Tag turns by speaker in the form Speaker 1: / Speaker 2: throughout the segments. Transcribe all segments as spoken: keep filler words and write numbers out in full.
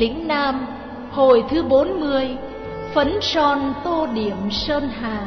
Speaker 1: lĩnh Nam, hồi thứ bốn mươi, phấn son tô điểm sơn hà.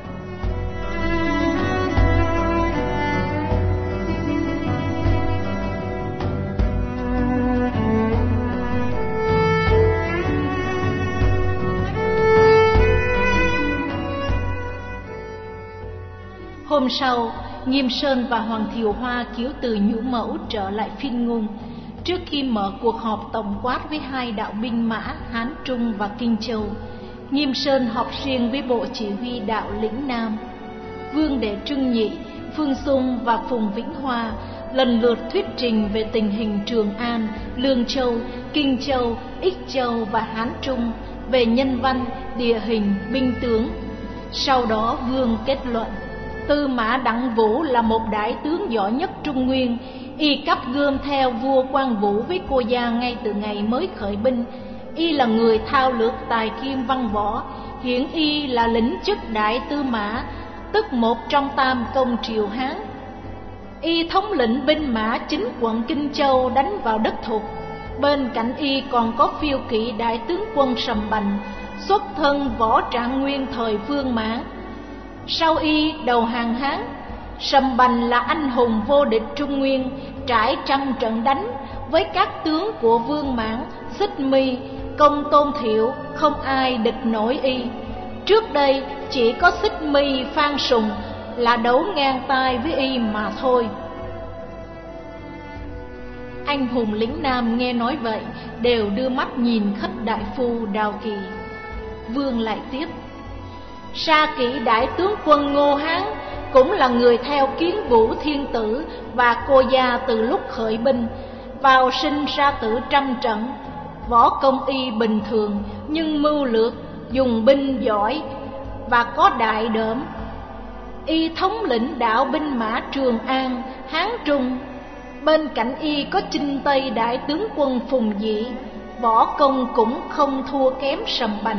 Speaker 1: Hôm sau, Nghiêm Sơn và Hoàng Thiều Hoa cứu từ Nhũ Mẫu trở lại Phiên Ngôn. Trước khi mở cuộc họp tổng quát với hai đạo binh mã Hán Trung và Kinh Châu, Nghiêm Sơn họp riêng với bộ chỉ huy đạo lĩnh Nam. Vương Đệ Trưng Nhị, Phương Dung và Phùng Vĩnh Hoa lần lượt thuyết trình về tình hình Trường An, Lương Châu, Kinh Châu, Ích Châu và Hán Trung, về nhân văn, địa hình, binh tướng. Sau đó Vương kết luận: Tư Mã Đặng Vũ là một đại tướng giỏi nhất Trung Nguyên. Y cắp gươm theo vua Quang Vũ với cô gia ngay từ ngày mới khởi binh. Y là người thao lược tài kim văn võ. Hiện y là lĩnh chức đại tư mã, tức một trong tam công triều Hán. Y thống lĩnh binh mã chính quận Kinh Châu đánh vào đất Thục. Bên cạnh y còn có phiêu kỵ đại tướng quân Sầm Bành, xuất thân võ Trạng Nguyên thời Vương Mãn. Sau y đầu hàng Hán, Sầm Bành là anh hùng vô địch Trung Nguyên, trải trăm trận đánh với các tướng của Vương Mãn, Xích My, Công Tôn Thiệu, không ai địch nổi y. Trước đây chỉ có Xích My, Phan Sùng là đấu ngang tay với y mà thôi. Anh hùng lĩnh Nam nghe nói vậy đều đưa mắt nhìn Khất đại phu Đào Kỳ. Vương lại tiếp: Sa kỵ đại tướng quân Ngô Hán cũng là người theo Kiến Vũ Thiên Tử và cô gia từ lúc khởi binh, vào sinh ra tử trăm trận. Võ công y bình thường nhưng mưu lược, dùng binh giỏi và có đại đỡm. Y thống lĩnh đạo binh mã Trường An, Hán Trung. Bên cạnh y có Chinh Tây đại tướng quân Phùng Dị, võ công cũng không thua kém Sầm Bành.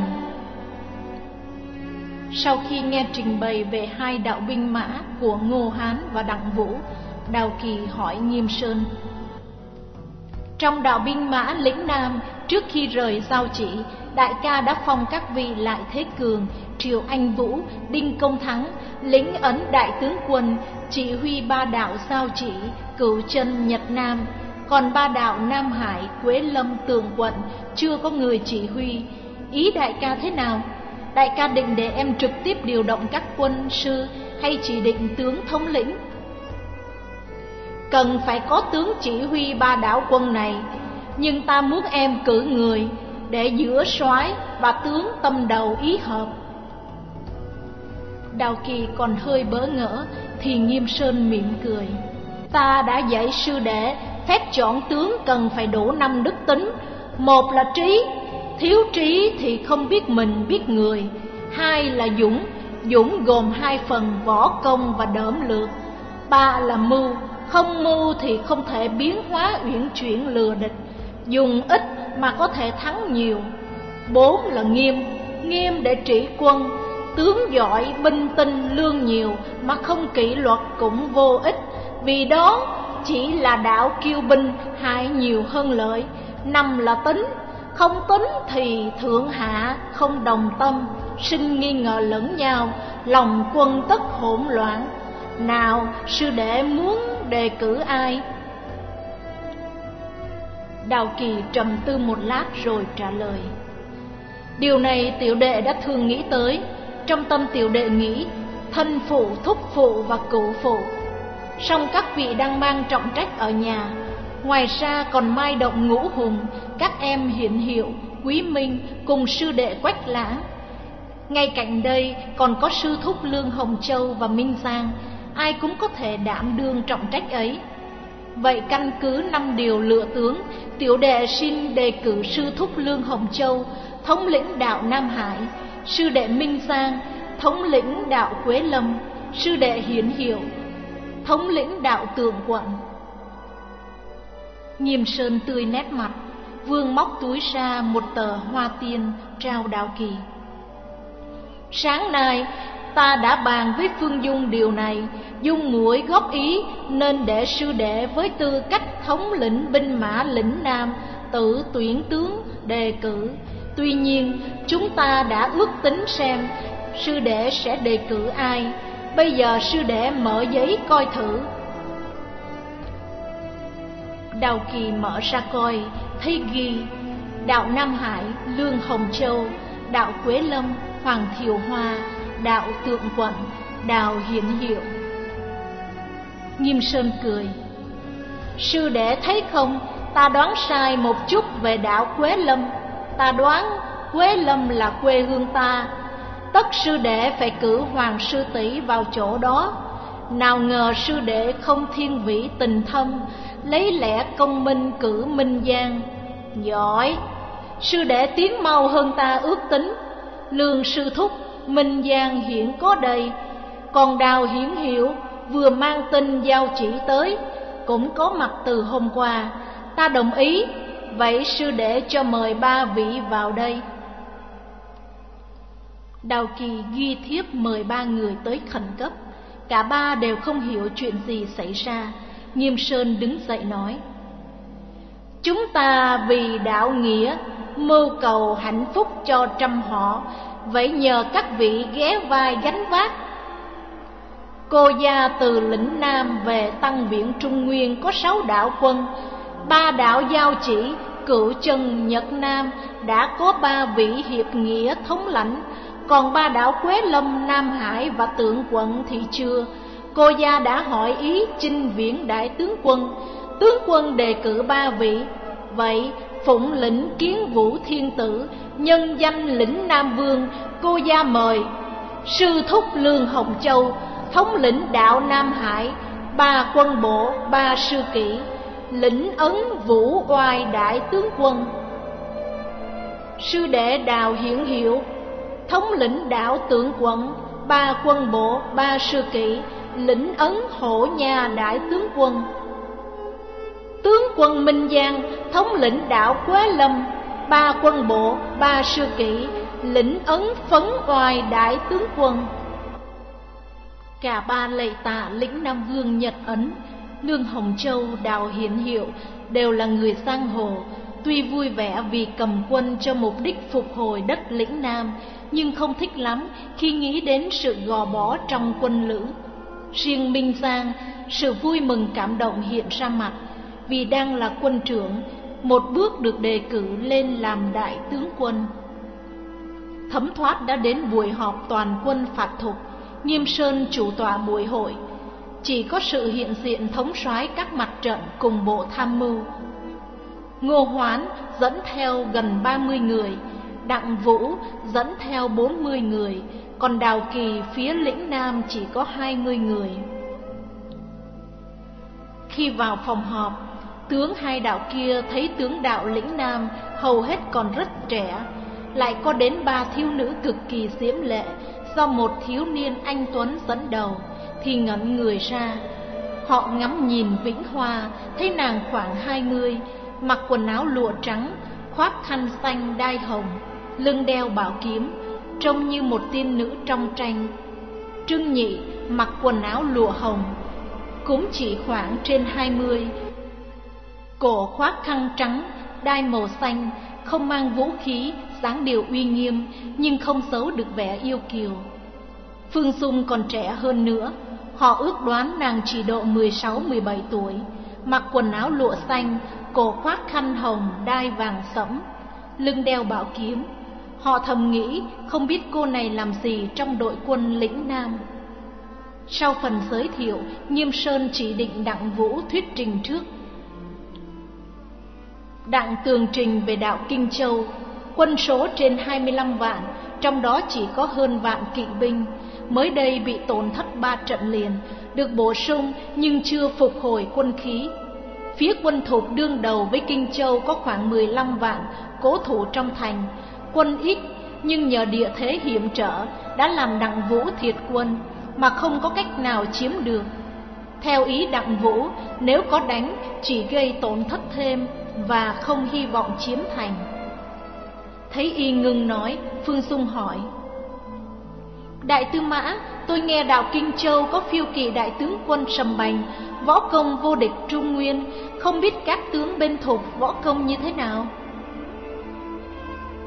Speaker 1: Sau khi nghe trình bày về hai đạo binh mã của Ngô Hán và Đặng Vũ, Đào Kỳ hỏi Nghiêm Sơn: Trong đạo binh mã lĩnh Nam, trước khi rời Giao Chỉ, đại ca đã phong các vị Lại Thế Cường, Triệu Anh Vũ, Đinh Công Thắng, lĩnh ấn đại tướng quân, chỉ huy ba đạo Giao Chỉ, Cửu Chân, Nhật Nam. Còn ba đạo Nam Hải, Quế Lâm, Tường Quận chưa có người chỉ huy. Ý đại ca thế nào? Đại ca định để em trực tiếp điều động các quân sư hay chỉ định tướng thống lĩnh? Cần phải có tướng chỉ huy ba đảo quân này, nhưng ta muốn em cử người để giữa soái và tướng tâm đầu ý hợp. Đào Kỳ còn hơi bỡ ngỡ thì Nghiêm Sơn mỉm cười: Ta đã dạy sư đệ, phép chọn tướng cần phải đủ năm đức tính. Một là trí, thiếu trí thì không biết mình biết người. Hai là dũng, dũng gồm hai phần võ công và đỡm lược. Ba là mưu, không mưu thì không thể biến hóa uyển chuyển lừa địch, dùng ít mà có thể thắng nhiều. Bốn là nghiêm, nghiêm để trị quân. Tướng giỏi, binh tinh, lương nhiều mà không kỷ luật cũng vô ích, vì đó chỉ là đạo kiêu binh, hại nhiều hơn lợi. Năm là tính, không tính thì thượng hạ không đồng tâm, sinh nghi ngờ lẫn nhau, lòng quân tất hỗn loạn. Nào sư đệ muốn đề cử ai? Đào Kỳ trầm tư một lát rồi trả lời: Điều này tiểu đệ đã thường nghĩ tới. Trong tâm tiểu đệ nghĩ thân phụ, thúc phụ và cửu phụ. Song các vị đang mang trọng trách ở nhà. Ngoài ra còn Mai Động, Ngũ Hùng, các em Hiển Hiệu, Quý Minh cùng sư đệ Quách Lãng. Ngay cạnh đây còn có sư thúc Lương Hồng Châu và Minh Giang, ai cũng có thể đảm đương trọng trách ấy. Vậy căn cứ năm điều lựa tướng, tiểu đệ xin đề cử sư thúc Lương Hồng Châu, thống lĩnh đạo Nam Hải; sư đệ Minh Giang, thống lĩnh đạo Quế Lâm; sư đệ Hiển Hiệu, thống lĩnh đạo Tường Quận. Nghiêm Sơn tươi nét mặt. Vương móc túi ra một tờ hoa tiên trao Đào Kỳ. Sáng nay ta đã bàn với Phương Dung điều này. Dung muội góp ý nên để sư đệ với tư cách thống lĩnh binh mã lĩnh Nam tự tuyển tướng đề cử. Tuy nhiên chúng ta đã ước tính xem sư đệ sẽ đề cử ai. Bây giờ sư đệ mở giấy coi thử. Đào Kỳ mở ra coi, thấy ghi đạo Nam Hải, Lương Hồng Châu, đạo Quế Lâm, Hoàng Thiều Hoa, đạo Tượng Quận, đạo Hiển Hiệu. Nghiêm Sơn cười: sư đệ thấy không, ta đoán sai một chút về đạo Quế Lâm. Ta đoán Quế Lâm là quê hương ta, tất sư đệ phải cử Hoàng sư tỷ vào chỗ đó. Nào ngờ sư đệ không thiên vị tình thâm, lấy lẽ công minh cử Minh Giang. Giỏi, sư đệ tiến mau hơn ta ước tính. Lương sư thúc, Minh Giang hiện có đây, còn Đào Hiển Hiệu vừa mang tin giao chỉ tới, cũng có mặt từ hôm qua. Ta đồng ý, vậy sư đệ cho mời ba vị vào đây. Đào Kỳ ghi thiếp mời ba người tới khẩn cấp. Cả ba đều không hiểu chuyện gì xảy ra. Nghiêm Sơn đứng dậy nói: chúng ta vì đạo nghĩa, mưu cầu hạnh phúc cho trăm họ, vậy nhờ các vị ghé vai gánh vác. Cô gia từ lĩnh Nam về tăng viện Trung Nguyên có sáu đạo quân, ba đạo giao chỉ, Cựu Chân, Nhật Nam đã có ba vị hiệp nghĩa thống lãnh, còn ba đạo Quế Lâm, Nam Hải và Tượng Quận thì chưa. Cô gia đã hỏi ý chinh viễn đại tướng quân, tướng quân đề cử ba vị. Vậy phụng lĩnh Kiến Vũ Thiên Tử, nhân danh lĩnh Nam Vương, cô gia mời sư thúc Lương Hồng Châu, thống lĩnh đạo Nam Hải, ba quân bộ, ba sư kỷ, lĩnh Ấn Vũ Oai đại tướng quân. Sư đệ Đào Hiển Hiệu, thống lĩnh đạo Tượng Quận, ba quân bộ, ba sư kỷ, lĩnh Ấn Hổ Nha đại tướng quân. Tướng quân Minh Giang, thống lĩnh đạo Quế Lâm, ba quân bộ, ba sư kỷ, lĩnh Ấn Phấn Oai đại tướng quân. Cả ba lạy tạ lĩnh Nam Vương Nhật Ấn. Lương Hồng Châu, Đào Hiển Hiệu đều là người giang hồ, tuy vui vẻ vì cầm quân cho mục đích phục hồi đất lĩnh Nam, nhưng không thích lắm khi nghĩ đến sự gò bó trong quân lữ. Riêng Minh Giang, sự vui mừng cảm động hiện ra mặt, vì đang là quân trưởng, một bước được đề cử lên làm đại tướng quân. Thấm thoát đã đến buổi họp toàn quân phạt thục. Nghiêm Sơn chủ tọa buổi hội, chỉ có sự hiện diện thống soái các mặt trận cùng bộ tham mưu. Ngô Hoán dẫn theo gần ba mươi người, Đặng Vũ dẫn theo bốn mươi người, còn Đào Kỳ phía lĩnh Nam chỉ có hai mươi người. Khi vào phòng họp, tướng hai đạo kia thấy tướng đạo lĩnh Nam hầu hết còn rất trẻ, lại có đến ba thiếu nữ cực kỳ diễm lệ do một thiếu niên anh tuấn dẫn đầu, thì ngẩn người ra. Họ ngắm nhìn Vĩnh Hoa, thấy nàng khoảng hai mươi, mặc quần áo lụa trắng, khoác khăn xanh đai hồng, lưng đeo bảo kiếm, trông như một tiên nữ trong tranh. Trương Nhị mặc quần áo lụa hồng, cũng chỉ khoảng trên hai mươi, cổ khoác khăn trắng, đai màu xanh, không mang vũ khí, dáng điệu uy nghiêm, nhưng không giấu được vẻ yêu kiều. Phương Dung còn trẻ hơn nữa, họ ước đoán nàng chỉ độ mười sáu mười bảy tuổi, mặc quần áo lụa xanh, cổ khoác khăn hồng, đai vàng sẫm, lưng đeo bảo kiếm. Họ thầm nghĩ không biết cô này làm gì trong đội quân lĩnh Nam. Sau phần giới thiệu, Nghiêm Sơn chỉ định Đặng Vũ thuyết trình trước. Đặng tường trình về đạo Kinh Châu, quân số trên hai mươi lăm vạn, trong đó chỉ có hơn vạn kỵ binh, mới đây bị tổn thất ba trận liền, được bổ sung nhưng chưa phục hồi quân khí. Phía quân Thục đương đầu với Kinh Châu có khoảng mười lăm vạn, cố thủ trong thành, quân ít nhưng nhờ địa thế hiểm trở đã làm Đặng Vũ thiệt quân, mà không có cách nào chiếm được. Theo ý Đặng Vũ, nếu có đánh chỉ gây tổn thất thêm và không hy vọng chiếm thành. Thấy y ngưng nói, Phương Dung hỏi: Đại tư mã, tôi nghe đạo Kinh Châu có phiêu kỳ đại tướng quân Sầm Bành, võ công vô địch Trung Nguyên, không biết các tướng bên Thục võ công như thế nào?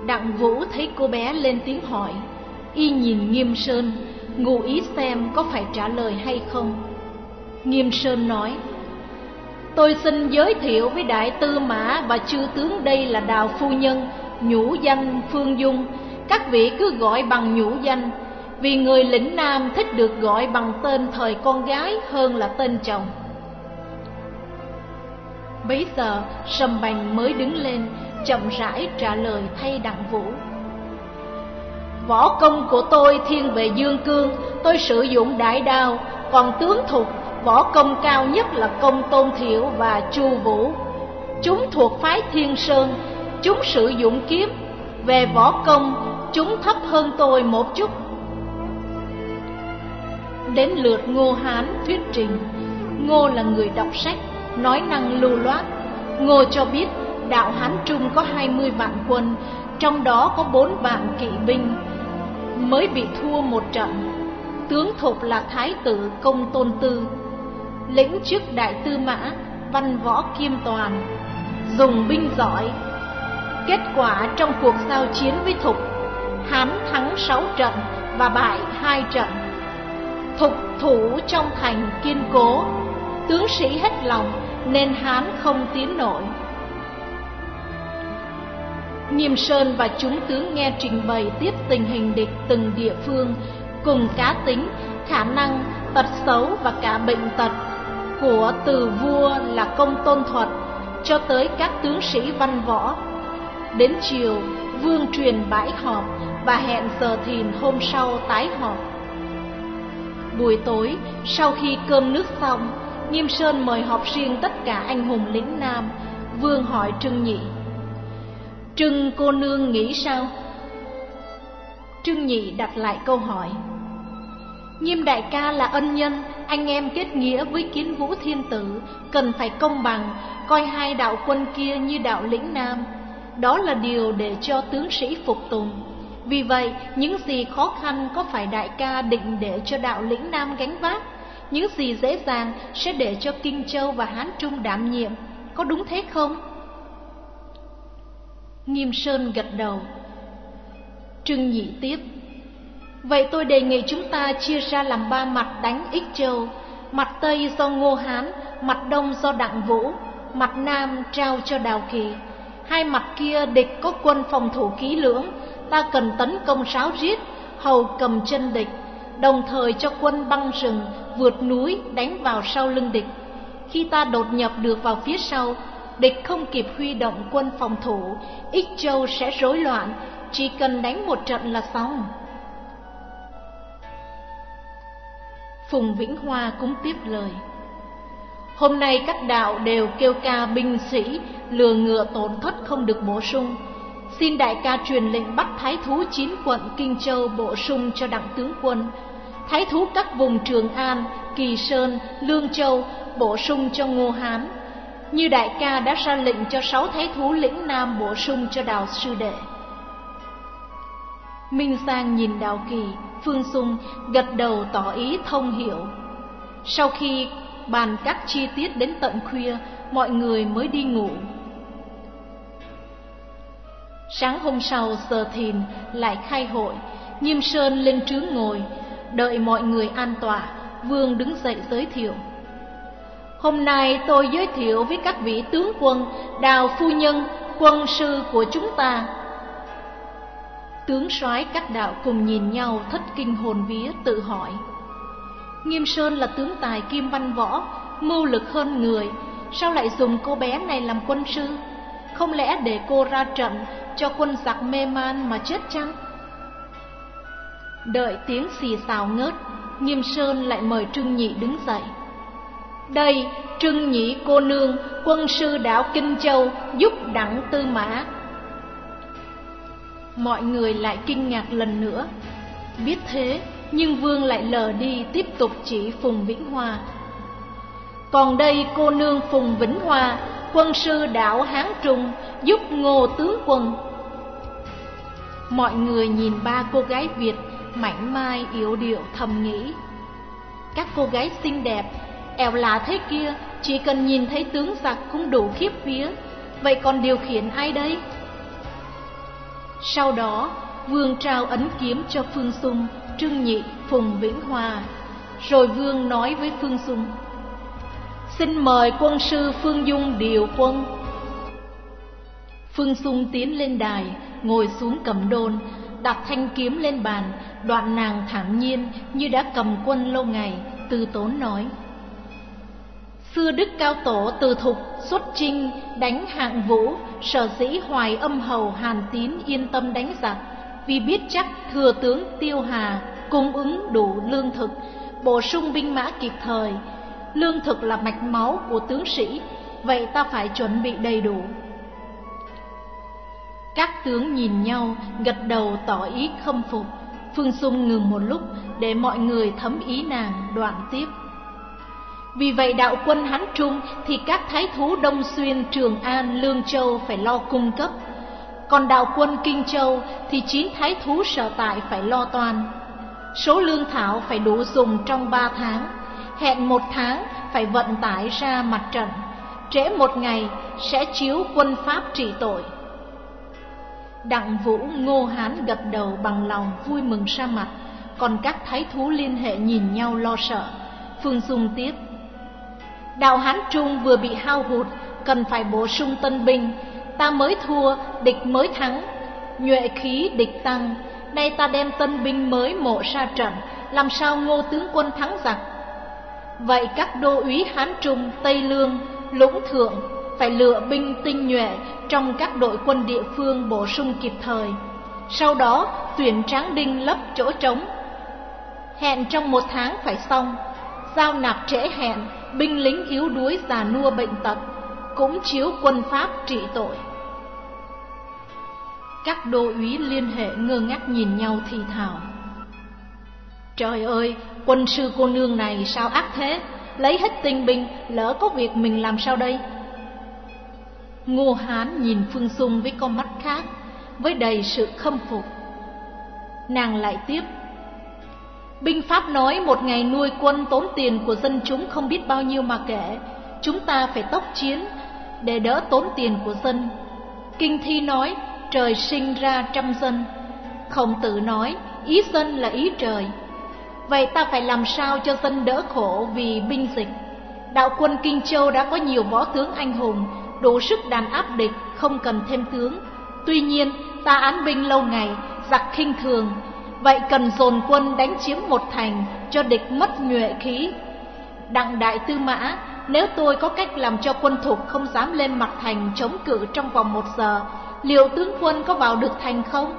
Speaker 1: Đặng Vũ thấy cô bé lên tiếng hỏi, y nhìn Nghiêm Sơn, ngụ ý xem có phải trả lời hay không. Nghiêm Sơn nói: Tôi xin giới thiệu với Đại Tư Mã và chư tướng, đây là Đào phu nhân, nhũ danh Phương Dung. Các vị cứ gọi bằng nhũ danh, vì người lĩnh Nam thích được gọi bằng tên thời con gái hơn là tên chồng. Bấy giờ Sầm Bành mới đứng lên, chậm rãi trả lời thay Đặng Vũ: Võ công của tôi thiên về dương cương, tôi sử dụng đại đao. Còn tướng Thục, võ công cao nhất là công Tôn Thiệu và Chu Vũ. Chúng thuộc phái Thiên Sơn, chúng sử dụng kiếm. Về võ công, chúng thấp hơn tôi một chút. Đến lượt Ngô Hán thuyết trình. Ngô là người đọc sách, nói năng lưu loát. Ngô cho biết đạo Hán Trung có hai mươi vạn quân, trong đó có bốn vạn kỵ binh, mới bị thua một trận. Tướng Thục là thái tử Công Tôn Tư, lĩnh trước Đại Tư Mã, văn võ kiêm toàn, dùng binh giỏi. Kết quả trong cuộc giao chiến với Thục, Hán thắng sáu trận và bại hai trận. Thục thủ trong thành kiên cố, tướng sĩ hết lòng nên Hán không tiến nổi. Nghiêm Sơn và chúng tướng nghe trình bày tiếp tình hình địch từng địa phương, cùng cá tính, khả năng, tật xấu và cả bệnh tật của từ vua là Công Tôn Thuật cho tới các tướng sĩ văn võ. Đến chiều, vương truyền bãi họp và hẹn giờ thìn hôm sau tái họp. Buổi tối, sau khi cơm nước xong, Nghiêm Sơn mời họp riêng tất cả anh hùng lĩnh Nam. Vương hỏi Trưng Nhị: Trưng cô nương nghĩ sao? Trưng Nhị đặt lại câu hỏi: Nghiêm đại ca là ân nhân, anh em kết nghĩa với Kiến Vũ Thiên Tử, cần phải công bằng, coi hai đạo quân kia như đạo lĩnh Nam. Đó là điều để cho tướng sĩ phục tùng. Vì vậy, những gì khó khăn có phải đại ca định để cho đạo lĩnh Nam gánh vác, những gì dễ dàng sẽ để cho Kinh Châu và Hán Trung đảm nhiệm, có đúng thế không? Nghiêm Sơn gật đầu. Trưng Nhị tiếp: Vậy tôi đề nghị chúng ta chia ra làm ba mặt đánh Ích Châu. Mặt Tây do Ngô Hán, mặt Đông do Đặng Vũ, mặt Nam trao cho Đào Kỳ. Hai mặt kia địch có quân phòng thủ kỹ lưỡng, ta cần tấn công ráo riết, hầu cầm chân địch, đồng thời cho quân băng rừng, vượt núi đánh vào sau lưng địch. Khi ta đột nhập được vào phía sau, địch không kịp huy động quân phòng thủ, Ích Châu sẽ rối loạn, chỉ cần đánh một trận là xong. Phùng Vĩnh Hoa cũng tiếp lời: Hôm nay các đạo đều kêu ca binh sĩ, lừa ngựa tổn thất không được bổ sung. Xin đại ca truyền lệnh bắt thái thú chín quận Kinh Châu bổ sung cho Đặng tướng quân. Thái thú các vùng Trường An, Kỳ Sơn, Lương Châu bổ sung cho Ngô Hán, như đại ca đã ra lệnh cho sáu thái thú lĩnh Nam bổ sung cho Đào sư đệ. Minh Giang nhìn Đào Kỳ, Phương Dung gật đầu tỏ ý thông hiểu. Sau khi bàn các chi tiết đến tận khuya, mọi người mới đi ngủ. Sáng hôm sau giờ thìn lại khai hội. Nghiêm Sơn lên trướng ngồi, đợi mọi người an tọa. Vương đứng dậy giới thiệu: Hôm nay tôi giới thiệu với các vị tướng quân, Đào phu nhân, quân sư của chúng ta. Tướng soái các đạo cùng nhìn nhau thất kinh hồn vía, tự hỏi: Nghiêm Sơn là tướng tài kim văn võ, mưu lực hơn người, sao lại dùng cô bé này làm quân sư? Không lẽ để cô ra trận cho quân giặc mê man mà chết chăng? Đợi tiếng xì xào ngớt, Nghiêm Sơn lại mời Trưng Nhị đứng dậy: Đây, Trưng Nhị cô nương, quân sư đảo Kinh Châu, giúp Đặng Tư Mã. Mọi người lại kinh ngạc lần nữa. Biết thế, nhưng Vương lại lờ đi, tiếp tục chỉ Phùng Vĩnh Hoa: Còn đây cô nương Phùng Vĩnh Hoa, quân sư đảo Hán Trung, giúp Ngô tướng quân. Mọi người nhìn ba cô gái Việt mảnh mai yểu điệu, thầm nghĩ: Các cô gái xinh đẹp, ẻo lạ thế kia, chỉ cần nhìn thấy tướng giặc cũng đủ khiếp vía, vậy còn điều khiển ai đây? Sau đó vương trao ấn kiếm cho Phương Xung, Trương Nhị, Phùng Vĩnh Hoa. Rồi vương nói với Phương Xung: xin mời quân sư Phương Dung điều quân. Phương Xung tiến lên đài, ngồi xuống cầm đôn, đặt thanh kiếm lên bàn. Đoạn nàng thản nhiên như đã cầm quân lâu ngày, từ tốn nói: xưa đức cao tổ Từ Thục xuất chinh đánh Hạng Vũ, sở dĩ Hoài Âm hầu Hàn Tín yên tâm đánh giặc, vì biết chắc thừa tướng Tiêu Hà cung ứng đủ lương thực, bổ sung binh mã kịp thời. Lương thực là mạch máu của tướng sĩ, vậy ta phải chuẩn bị đầy đủ. Các tướng nhìn nhau, gật đầu tỏ ý khâm phục. Phương Xung ngừng một lúc để mọi người thấm ý nàng, đoạn tiếp: vì vậy đạo quân Hán Trung thì các thái thú Đông Xuyên, Trường An, Lương Châu phải lo cung cấp, còn đạo quân Kinh Châu thì chín thái thú sở tại phải lo toan. Số lương thảo phải đủ dùng trong ba tháng, hẹn một tháng phải vận tải ra mặt trận, trễ một ngày sẽ chiếu quân pháp trị tội. Đặng Vũ, Ngô Hán gật đầu bằng lòng vui mừng ra mặt, còn các thái thú liên hệ nhìn nhau lo sợ. Phương Dung tiếp: đạo Hán Trung vừa bị hao hụt, cần phải bổ sung tân binh. Ta mới thua, địch mới thắng, nhuệ khí địch tăng. Nay ta đem tân binh mới mộ ra trận, làm sao Ngô tướng quân thắng giặc? Vậy các đô úy Hán Trung, Tây Lương, Lũng Thượng phải lựa binh tinh nhuệ trong các đội quân địa phương bổ sung kịp thời. Sau đó tuyển tráng đinh lấp chỗ trống, hẹn trong một tháng phải xong. Giao nạp trễ hẹn, binh lính yếu đuối già nua bệnh tật, cũng chiếu quân pháp trị tội. Các đô úy liên hệ ngơ ngác nhìn nhau thì thào: trời ơi, quân sư cô nương này sao ác thế, lấy hết tinh binh, lỡ có việc mình làm sao đây? Ngô Hán nhìn Phương Xung với con mắt khác, với đầy sự khâm phục. Nàng lại tiếp: binh pháp nói một ngày nuôi quân tốn tiền của dân chúng không biết bao nhiêu mà kể. Chúng ta phải tốc chiến để đỡ tốn tiền của dân. Kinh thi nói trời sinh ra trăm dân. Khổng Tử nói ý dân là ý trời. Vậy ta phải làm sao cho dân đỡ khổ vì binh dịch? Đạo quân Kinh Châu đã có nhiều võ tướng anh hùng, đủ sức đàn áp địch, không cần thêm tướng. Tuy nhiên ta án binh lâu ngày, giặc khinh thường, vậy cần dồn quân đánh chiếm một thành, cho địch mất nhuệ khí. Đặng đại tư mã, nếu tôi có cách làm cho quân Thục không dám lên mặt thành chống cự trong vòng một giờ, liệu tướng quân có vào được thành không?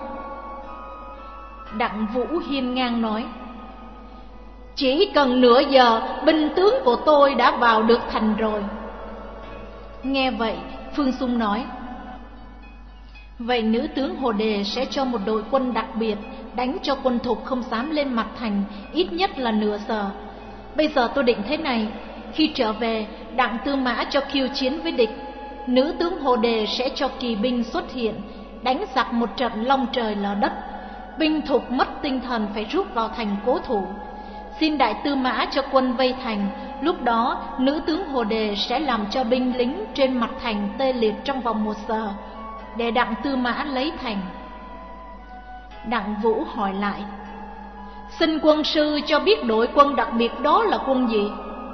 Speaker 1: Đặng Vũ hiên ngang nói: chỉ cần nửa giờ, binh tướng của tôi đã vào được thành rồi. Nghe vậy, Phương Xung nói: vậy nữ tướng Hồ Đề sẽ cho một đội quân đặc biệt đánh cho quân Thục không dám lên mặt thành, ít nhất là nửa giờ. Bây giờ tôi định thế này: khi trở về, Đặng Tư Mã cho khiêu chiến với địch, nữ tướng Hồ Đề sẽ cho kỳ binh xuất hiện, đánh giặc một trận long trời lở đất. Binh Thục mất tinh thần phải rút vào thành cố thủ. Xin Đại Tư Mã cho quân vây thành, lúc đó nữ tướng Hồ Đề sẽ làm cho binh lính trên mặt thành tê liệt trong vòng một giờ, để Đặng Tư Mã lấy thành. Đặng Vũ hỏi lại: xin quân sư cho biết đội quân đặc biệt đó là quân gì?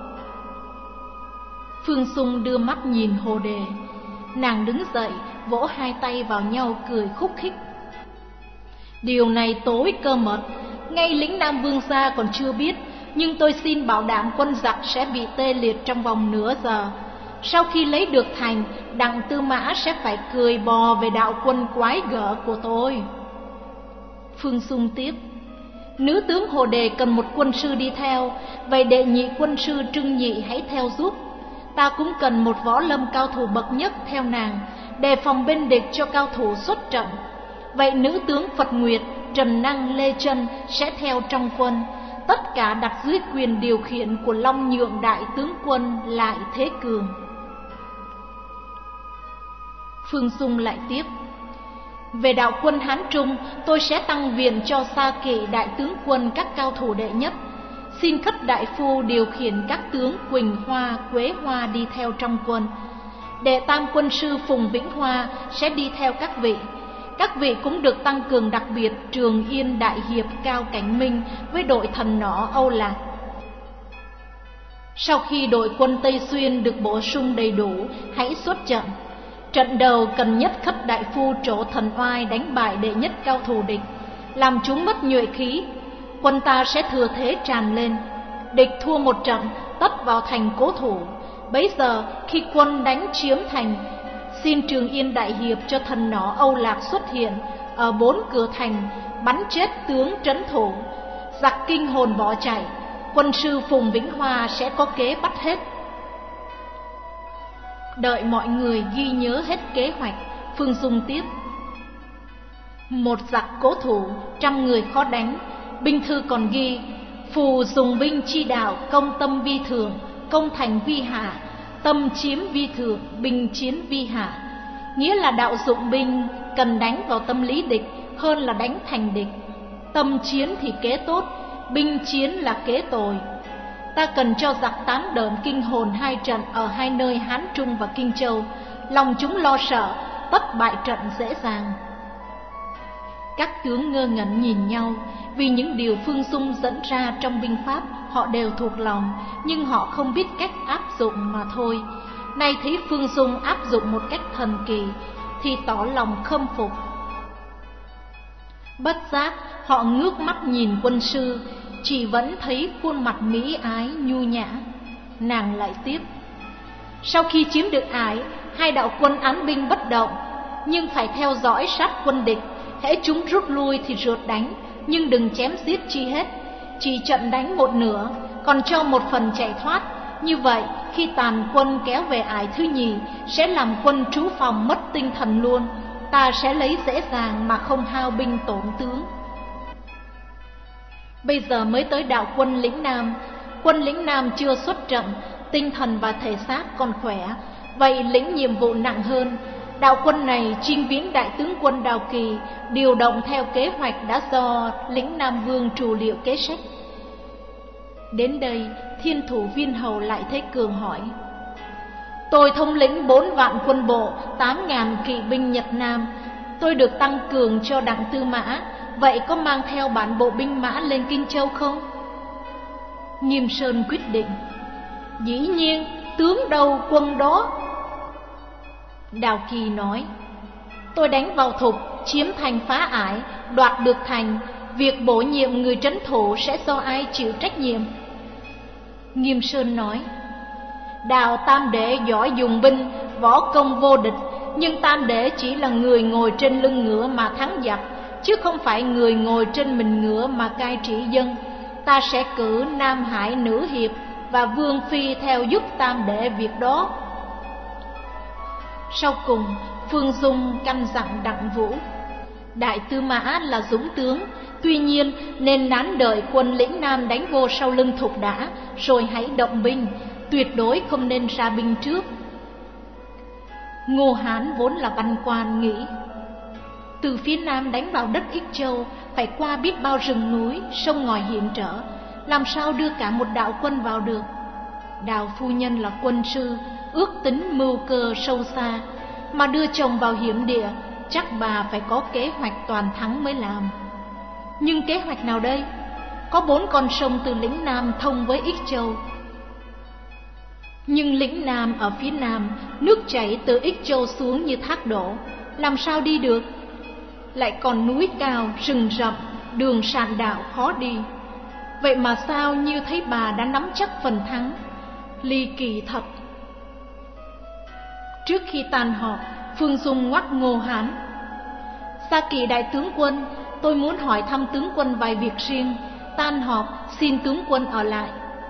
Speaker 1: Phương Xung đưa mắt nhìn Hồ Đề. Nàng đứng dậy, vỗ hai tay vào nhau cười khúc khích: điều này tối cơ mật, ngay lính Nam Vương gia còn chưa biết, nhưng tôi xin bảo đảm quân giặc sẽ bị tê liệt trong vòng nửa giờ. Sau khi lấy được thành, Đặng Tư Mã sẽ phải cười bò về đạo quân quái gở của tôi. Phương Xung tiếp: nữ tướng Hồ Đề cần một quân sư đi theo, vậy đệ nhị quân sư Trương Nhị hãy theo giúp. Ta cũng cần một võ lâm cao thủ bậc nhất theo nàng, đề phòng bên địch cho cao thủ xuất trận. Vậy nữ tướng Phật Nguyệt, Trần Năng, Lê Chân sẽ theo trong quân, tất cả đặt dưới quyền điều khiển của Long Nhượng đại tướng quân Lại Thế Cường. Phương Xung lại tiếp: về đạo quân Hán Trung, tôi sẽ tăng viện cho Sa Kỵ đại tướng quân các cao thủ đệ nhất. Xin Khất đại phu điều khiển các tướng Quỳnh Hoa, Quế Hoa đi theo trong quân. Đệ tam quân sư Phùng Vĩnh Hoa sẽ đi theo các vị. các vị cũng được tăng cường, đặc biệt Trường Yên đại hiệp Cao Cảnh Minh với đội thần nỏ Âu Lạc. Sau khi đội quân Tây Xuyên được bổ sung đầy đủ, hãy xuất trận. Trận đầu cần nhất khất đại phu Trổ Thần Oai đánh bại đệ nhất cao thủ địch, làm chúng mất nhuệ khí. Quân ta sẽ thừa thế tràn lên. Địch thua một trận, tất vào thành cố thủ. Bấy giờ khi quân đánh chiếm thành, xin Trường Yên đại hiệp cho thần nỏ Âu Lạc xuất hiện ở bốn cửa thành, bắn chết tướng trấn thủ. Giặc kinh hồn bỏ chạy, quân sư Phùng Vĩnh Hoa sẽ có kế bắt hết. Đợi mọi người ghi nhớ hết kế hoạch, Phương Dung tiếp: một giặc cố thủ, trăm người khó đánh. Binh thư còn ghi: phù dùng binh chi đạo, công tâm vi thường, công thành vi hạ, tâm chiếm vi thường, binh chiến vi hạ. Nghĩa là đạo dụng binh cần đánh vào tâm lý địch hơn là đánh thành địch. Tâm chiến thì kế tốt, binh chiến là kế tồi. Ta cần cho giặc tán đợn kinh hồn hai trận ở hai nơi Hán Trung và Kinh Châu, lòng chúng lo sợ, tất bại trận dễ dàng. Các tướng ngơ ngẩn nhìn nhau, vì những điều Phương Dung dẫn ra trong binh pháp họ đều thuộc lòng, nhưng họ không biết cách áp dụng mà thôi. Nay thấy Phương Dung áp dụng một cách thần kỳ thì tỏ lòng khâm phục. Bất giác họ ngước mắt nhìn quân sư, chỉ vẫn thấy khuôn mặt mỹ ái nhu nhã. Nàng lại tiếp: sau khi chiếm được Ải, hai đạo quân án binh bất động, nhưng phải theo dõi sát quân địch. Hễ chúng rút lui thì rượt đánh, nhưng đừng chém giết chi hết. Chỉ trận đánh một nửa, còn cho một phần chạy thoát. Như vậy khi tàn quân kéo về Ải thứ nhì, sẽ làm quân trú phòng mất tinh thần luôn. Ta sẽ lấy dễ dàng mà không hao binh tổn tướng. Bây giờ mới tới đạo quân lĩnh Nam. Quân lĩnh Nam chưa xuất trận, tinh thần và thể xác còn khỏe, vậy lĩnh nhiệm vụ nặng hơn. Đạo quân này chinh viếng đại tướng quân Đào Kỳ, điều động theo kế hoạch đã do lĩnh Nam Vương trù liệu kế sách. Đến đây, Thiên Thủ Viên Hầu lại thấy Cường hỏi: tôi thống lĩnh bốn vạn quân bộ, tám ngàn kỵ binh Nhật Nam. Tôi được tăng cường cho Đặng Tư Mã, vậy có mang theo bản bộ binh mã lên Kinh Châu không? Nghiêm Sơn quyết định: dĩ nhiên, tướng đâu quân đó. Đào Kỳ nói: tôi đánh vào Thục, chiếm thành phá Ải, đoạt được thành. Việc bổ nhiệm người trấn thủ sẽ do ai chịu trách nhiệm? Nghiêm Sơn nói: Đào Tam Đệ giỏi dùng binh, võ công vô địch, nhưng Tam Đệ chỉ là người ngồi trên lưng ngựa mà thắng giặc, chứ không phải người ngồi trên mình ngựa mà cai trị dân. Ta sẽ cử Nam Hải Nữ Hiệp và Vương Phi theo giúp Tam Đệ việc đó. Sau cùng, Phương Dung căn dặn Đặng Vũ: Đại Tư Mã là dũng tướng, tuy nhiên nên nán đợi quân lĩnh Nam đánh vô sau lưng Thục đã, rồi hãy động binh, tuyệt đối không nên ra binh trước. Ngô Hán vốn là văn quan nghĩ: từ phía Nam đánh vào đất Ích Châu, phải qua biết bao rừng núi, sông ngòi hiểm trở, làm sao đưa cả một đạo quân vào được. Đào phu nhân là quân sư, ước tính mưu cơ sâu xa, mà đưa chồng vào hiểm địa, chắc bà phải có kế hoạch toàn thắng mới làm. Nhưng kế hoạch nào đây? Có bốn con sông từ lĩnh Nam thông với Ích Châu, nhưng lĩnh Nam ở phía Nam, nước chảy từ Ích Châu xuống như thác đổ, làm sao đi được? Lại còn núi cao, rừng rậm, đường sạn đạo khó đi. Vậy mà sao như thấy bà đã nắm chắc phần thắng? Ly kỳ thật. Trước khi tan họp, Phương Dung ngoắt Ngô Hán: Sa Kỳ đại tướng quân, tôi muốn hỏi thăm tướng quân vài việc riêng. Tan họp xin tướng quân ở lại.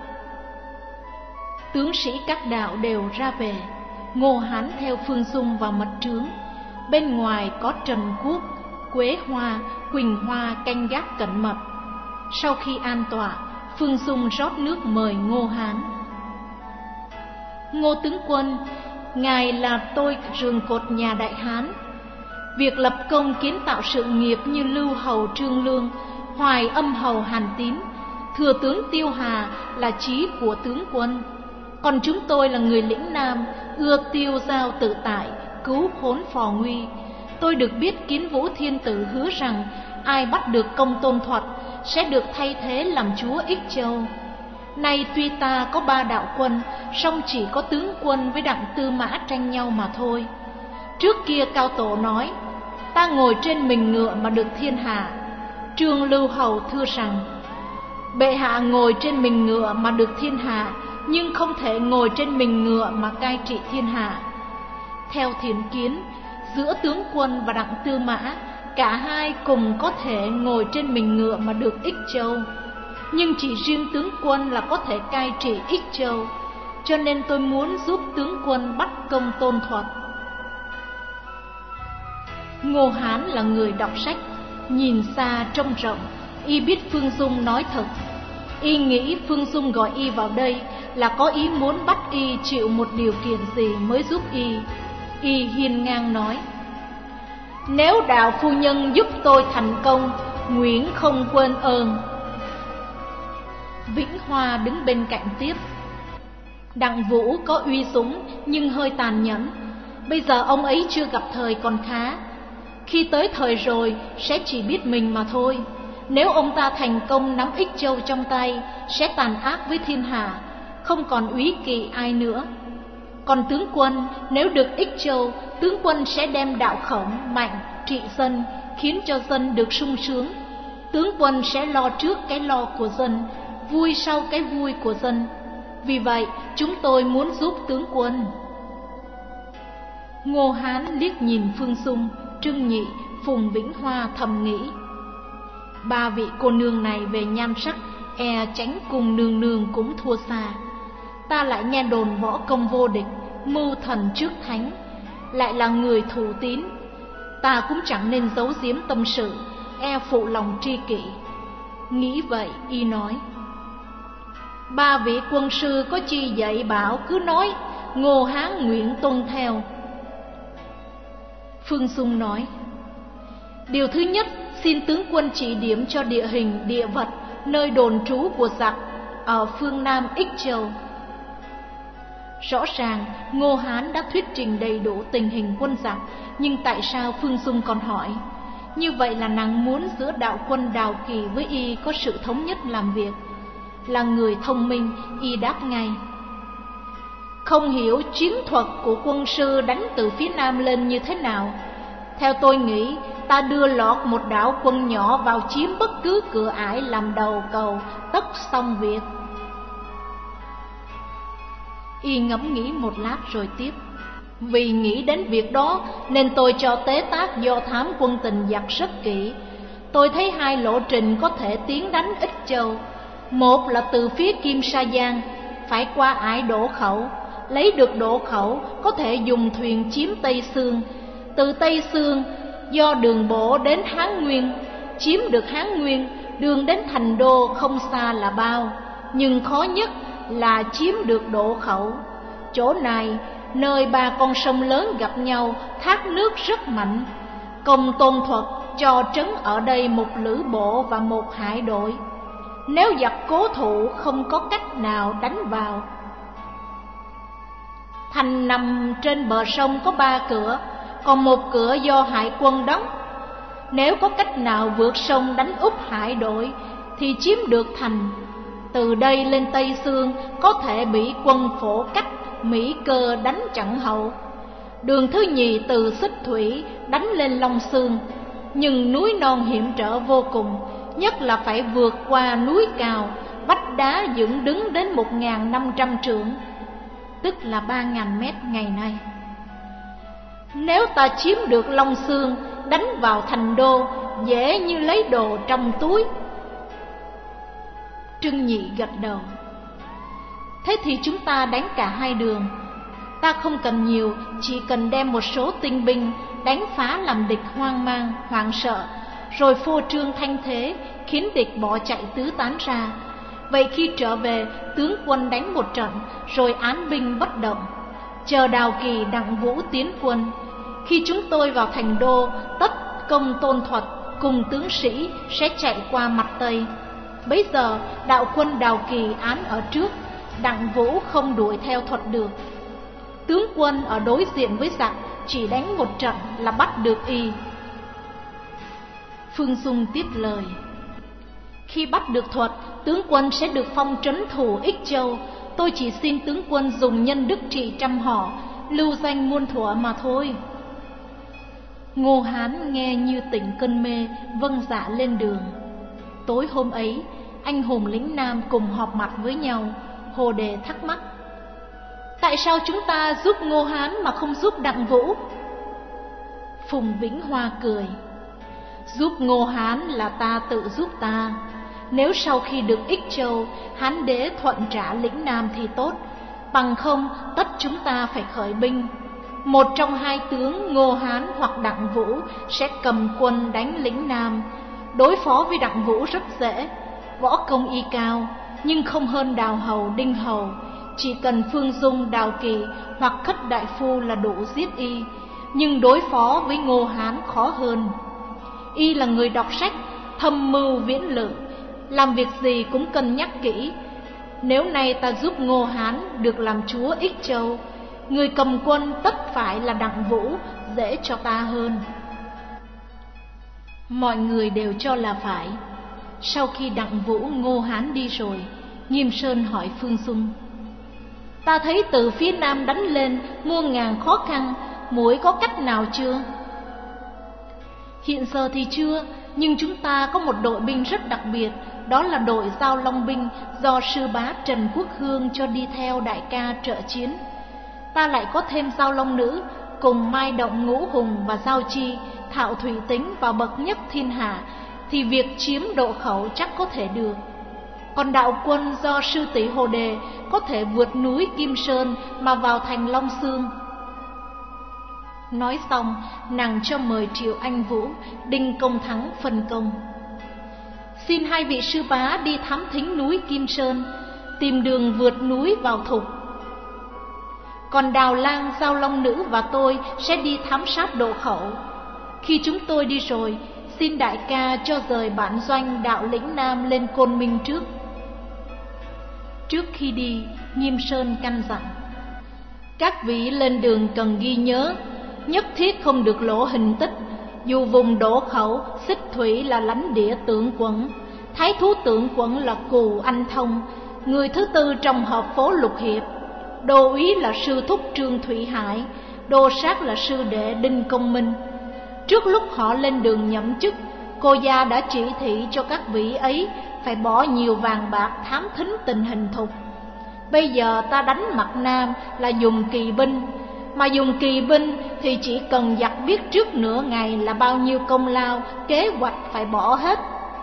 Speaker 1: Tướng sĩ các đạo đều ra về. Ngô Hán theo Phương Dung vào mật trướng. Bên ngoài có Trần Quốc, Quế Hoa, Quỳnh Hoa canh gác cẩn mật. Sau khi an tọa, Phương Dung rót nước mời Ngô Hán. Ngô tướng quân, ngài là tôi rường cột nhà Đại Hán. Việc lập công kiến tạo sự nghiệp như Lưu Hầu Trương Lương, Hoài Âm Hầu Hàn Tín, Thừa tướng Tiêu Hà là chí của tướng quân. Còn chúng tôi là người lĩnh Nam, ưa tiêu giao tự tại, cứu khốn phò nguy. tôi được biết Kiến Vũ Thiên Tử hứa rằng ai bắt được Công Tôn Thuật sẽ được thay thế làm chúa Ích Châu. Nay tuy ta có ba đạo quân, song chỉ có tướng quân với Đặng Tư Mã tranh nhau mà thôi. Trước kia Cao Tổ nói, ta ngồi trên mình ngựa mà được thiên hạ. Trương Lưu Hầu thưa rằng, bệ hạ ngồi trên mình ngựa mà được thiên hạ, nhưng không thể ngồi trên mình ngựa mà cai trị thiên hạ. Theo thiện kiến, giữa tướng quân và Đặng Tư Mã, cả hai cùng có thể ngồi trên mình ngựa mà được Ích Châu, nhưng chỉ riêng tướng quân là có thể cai trị Ích Châu, cho nên tôi muốn giúp tướng quân bắt Công Tôn Thuật. Ngô Hán là người đọc sách, nhìn xa trông rộng, y biết Phương Dung nói thật. Y nghĩ Phương Dung gọi y vào đây là có ý muốn bắt y chịu một điều kiện gì mới giúp y. Y hiên ngang nói, nếu đạo phu nhân giúp tôi thành công, nguyện không quên ơn. Vĩnh Hoa đứng bên cạnh tiếp, Đặng Vũ có uy dũng nhưng hơi tàn nhẫn. Bây giờ ông ấy chưa gặp thời còn khá, khi tới thời rồi sẽ chỉ biết mình mà thôi. Nếu ông ta thành công nắm Ích Châu trong tay, sẽ tàn ác với thiên hạ, không còn úy kỵ ai nữa. Còn tướng quân, nếu được Ích Châu, tướng quân sẽ đem đạo khổng, mạnh, trị dân, khiến cho dân được sung sướng. Tướng quân sẽ lo trước cái lo của dân, vui sau cái vui của dân. Vì vậy, chúng tôi muốn giúp tướng quân. Ngô Hán liếc nhìn Phương Dung, Trương Nhị, Phùng Vĩnh Hoa thầm nghĩ, ba vị cô nương này về nhan sắc, e Chánh Cung nương nương cũng thua xa. Ta lại nghe đồn võ công vô địch, mưu thần trước thánh, lại là người thủ tín. Ta cũng chẳng nên giấu giếm tâm sự, e phụ lòng tri kỷ. Nghĩ vậy, y nói, ba vị quân sư có chi dạy bảo cứ nói, Ngô Hán nguyện tuân theo. Phương Dung nói, điều thứ nhất, xin tướng quân chỉ điểm cho địa hình, địa vật, nơi đồn trú của giặc ở phương Nam Ích Châu. Rõ ràng Ngô Hán đã thuyết trình đầy đủ tình hình quân giặc, nhưng tại sao Phương Dung còn hỏi? Như vậy là nàng muốn giữa đạo quân Đào Kỳ với y có sự thống nhất làm việc. Là người thông minh, y đáp ngay, không hiểu chiến thuật của quân sư đánh từ phía Nam lên như thế nào. Theo tôi nghĩ, ta đưa lọt một đạo quân nhỏ vào chiếm bất cứ cửa ải làm đầu cầu, tất xong việc. Y ngẫm nghĩ một lát rồi tiếp, vì nghĩ đến việc đó nên tôi cho tế tác do thám quân tình giặc rất kỹ. Tôi thấy hai lộ trình có thể tiến đánh Ích Châu. Một là từ phía Kim Sa Giang, phải qua ải Đỗ Khẩu, lấy được Đỗ Khẩu có thể dùng thuyền chiếm Tây Xương. Từ Tây Xương do đường bộ đến Hán Nguyên, chiếm được Hán Nguyên, đường đến thành đô không xa là bao, nhưng khó nhất là chiếm được Đỗ Khẩu. Chỗ này nơi ba con sông lớn gặp nhau, thác nước rất mạnh. Công Tôn Thuật cho trấn ở đây một lữ bộ và một hải đội. Nếu giặc cố thủ không có cách nào đánh vào. Thành nằm trên bờ sông có ba cửa, còn một cửa do hải quân đóng. Nếu có cách nào vượt sông đánh úp hải đội thì chiếm được thành. Từ đây lên Tây Xương có thể bị quân Phổ Cách, Mỹ Cơ đánh chặn hậu. Đường thứ nhì từ Xích Thủy đánh lên Long Xương, nhưng núi non hiểm trở vô cùng, nhất là phải vượt qua núi cao, vách đá dựng đứng đến một nghìn năm trăm trượng, tức là ba nghìn mét ngày nay. Nếu ta chiếm được Long Xương, đánh vào thành đô, dễ như lấy đồ trong túi. Trương Nhị gật đầu. Thế thì chúng ta đánh cả hai đường. Ta không cần nhiều, chỉ cần đem một số tinh binh đánh phá làm địch hoang mang, hoảng sợ, rồi phô trương thanh thế, khiến địch bỏ chạy tứ tán ra. Vậy khi trở về, tướng quân đánh một trận, rồi án binh bất động, chờ Đào Kỳ, Đặng Vũ tiến quân. Khi chúng tôi vào thành đô, tất Công Tôn Thuật cùng tướng sĩ sẽ chạy qua mặt Tây. Bấy giờ đạo quân Đào Kỳ án ở trước, Đặng Vũ không đuổi theo Thuật được. Tướng quân ở đối diện với giặc chỉ đánh một trận là bắt được y. Phương Dung tiếp lời: Khi bắt được Thuật, tướng quân sẽ được phong trấn thủ Ích Châu. Tôi chỉ xin tướng quân dùng nhân đức trị trăm họ, lưu danh muôn thuở mà thôi. Ngô Hán nghe như tỉnh cơn mê, vâng dạ lên đường. Tối hôm ấy, anh hùng lĩnh Nam cùng họp mặt với nhau. Hồ Đề thắc mắc: Tại sao chúng ta giúp Ngô Hán mà không giúp Đặng Vũ? Phùng Vĩnh Hoa cười: Giúp Ngô Hán là ta tự giúp ta. Nếu sau khi được Ích Châu, Hán đế thuận trả lĩnh Nam thì tốt, bằng không tất chúng ta phải khởi binh. Một trong hai tướng Ngô Hán hoặc Đặng Vũ sẽ cầm quân đánh lĩnh Nam. Đối phó với Đặng Vũ rất dễ, võ công y cao, nhưng không hơn Đào Hầu, Đinh Hầu. Chỉ cần Phương Dung, Đào Kỳ hoặc Khất Đại Phu là đủ giết y. Nhưng đối phó với Ngô Hán khó hơn. Y là người đọc sách, thâm mưu viễn lự, làm việc gì cũng cân nhắc kỹ. Nếu nay ta giúp Ngô Hán được làm chúa Ích Châu, người cầm quân tất phải là Đặng Vũ, dễ cho ta hơn. Mọi người đều cho là phải. Sau khi Đặng Vũ, Ngô Hán đi rồi, Nghiêm Sơn hỏi Phương Dung: Ta thấy từ phía Nam đánh lên muôn ngàn khó khăn, muội có cách nào chưa? Hiện giờ thì chưa, nhưng chúng ta có một đội binh rất đặc biệt, đó là đội Giao Long binh do sư bá Trần Quốc Hương cho đi theo đại ca trợ chiến. Ta lại có thêm Giao Long nữ, cùng Mai Động, Ngũ Hùng và Giao Chi, Thạo Thủy Tính vào bậc nhất thiên hạ, thì việc chiếm Độ Khẩu chắc có thể được. Còn đạo quân do sư tỷ Hồ Đề có thể vượt núi Kim Sơn mà vào thành Long Xương. Nói xong, nàng cho mời Triệu Anh Vũ, Đinh Công Thắng phân công: Xin hai vị sư bá đi thám thính núi Kim Sơn, tìm đường vượt núi vào Thục. Còn Đào Lang, Giao Long nữ và tôi sẽ đi thám sát Độ Khẩu. Khi chúng tôi đi rồi, xin đại ca cho rời bản doanh đạo lĩnh Nam lên Côn Minh trước. Trước khi đi, Nghiêm Sơn căn dặn: Các vị lên đường cần ghi nhớ, nhất thiết không được lộ hình tích. Dù vùng Độ Khẩu, Xích Thủy là lãnh địa Tượng Quận, Thái thú Tượng Quận là Cù Anh Thông, người thứ tư trong hợp phố Lục Hiệp. Đô úy là sư thúc Trương Thủy Hải, đô sát là sư đệ Đinh Công Minh. Trước lúc họ lên đường nhậm chức, cô gia đã chỉ thị cho các vị ấy phải bỏ nhiều vàng bạc thám thính tình hình Thục. Bây giờ ta đánh mặt Nam là dùng kỳ binh, mà dùng kỳ binh thì chỉ cần giặc biết trước nửa ngày là bao nhiêu công lao, kế hoạch phải bỏ hết.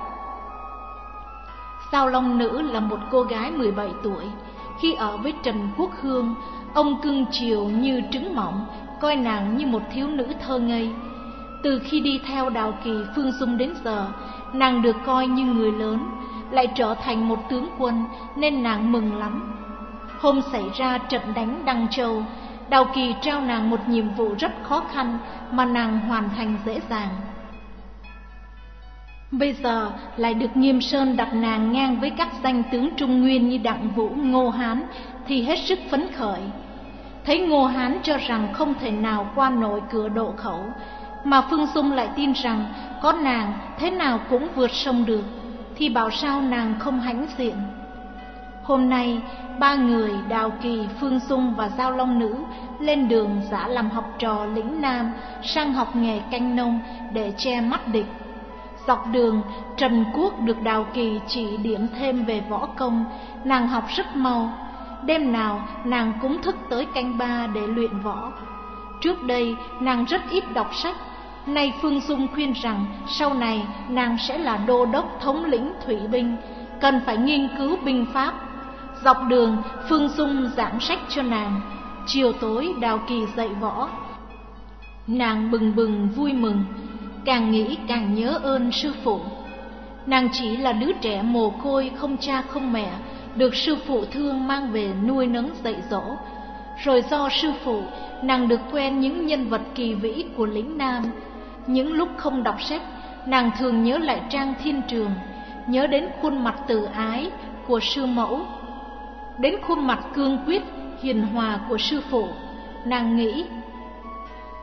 Speaker 1: Giao Long nữ là một cô gái mười bảy tuổi. Khi ở với Trần Quốc Hương, ông cưng chiều như trứng mọng, coi nàng như một thiếu nữ thơ ngây. Từ khi đi theo Đào Kỳ, Phương Dung đến giờ, nàng được coi như người lớn, lại trở thành một tướng quân, nên nàng mừng lắm. Hôm xảy ra trận đánh Đăng Châu, Đào Kỳ trao nàng một nhiệm vụ rất khó khăn mà nàng hoàn thành dễ dàng. Bây giờ lại được Nghiêm Sơn đặt nàng ngang với các danh tướng Trung Nguyên như Đặng Vũ, Ngô Hán thì hết sức phấn khởi. Thấy Ngô Hán cho rằng không thể nào qua nổi cửa Độ Khẩu, mà Phương Dung lại tin rằng có nàng thế nào cũng vượt sông được, thì bảo sao nàng không hãnh diện. Hôm nay, ba người Đào Kỳ, Phương Dung và Giao Long nữ lên đường giả làm học trò lĩnh Nam, sang học nghề canh nông để che mắt địch. Dọc đường, Trần Quốc được Đào Kỳ chỉ điểm thêm về võ công, nàng học rất mau. Đêm nào nàng cũng thức tới canh ba để luyện võ. Trước đây nàng rất ít đọc sách, nay Phương Dung khuyên rằng sau này nàng sẽ là đô đốc thống lĩnh thủy binh, cần phải nghiên cứu binh pháp. Dọc đường, Phương Dung giảng sách cho nàng, chiều tối Đào Kỳ dạy võ. Nàng bừng bừng vui mừng, càng nghĩ càng nhớ ơn sư phụ. Nàng chỉ là đứa trẻ mồ côi không cha không mẹ, được sư phụ thương mang về nuôi nấng dạy dỗ. Rồi do sư phụ, nàng được quen những nhân vật kỳ vĩ của lĩnh Nam. Những lúc không đọc sách, nàng thường nhớ lại Trang Thiên Trường, nhớ đến khuôn mặt từ ái của sư mẫu, đến khuôn mặt cương quyết, hiền hòa của sư phụ. Nàng nghĩ,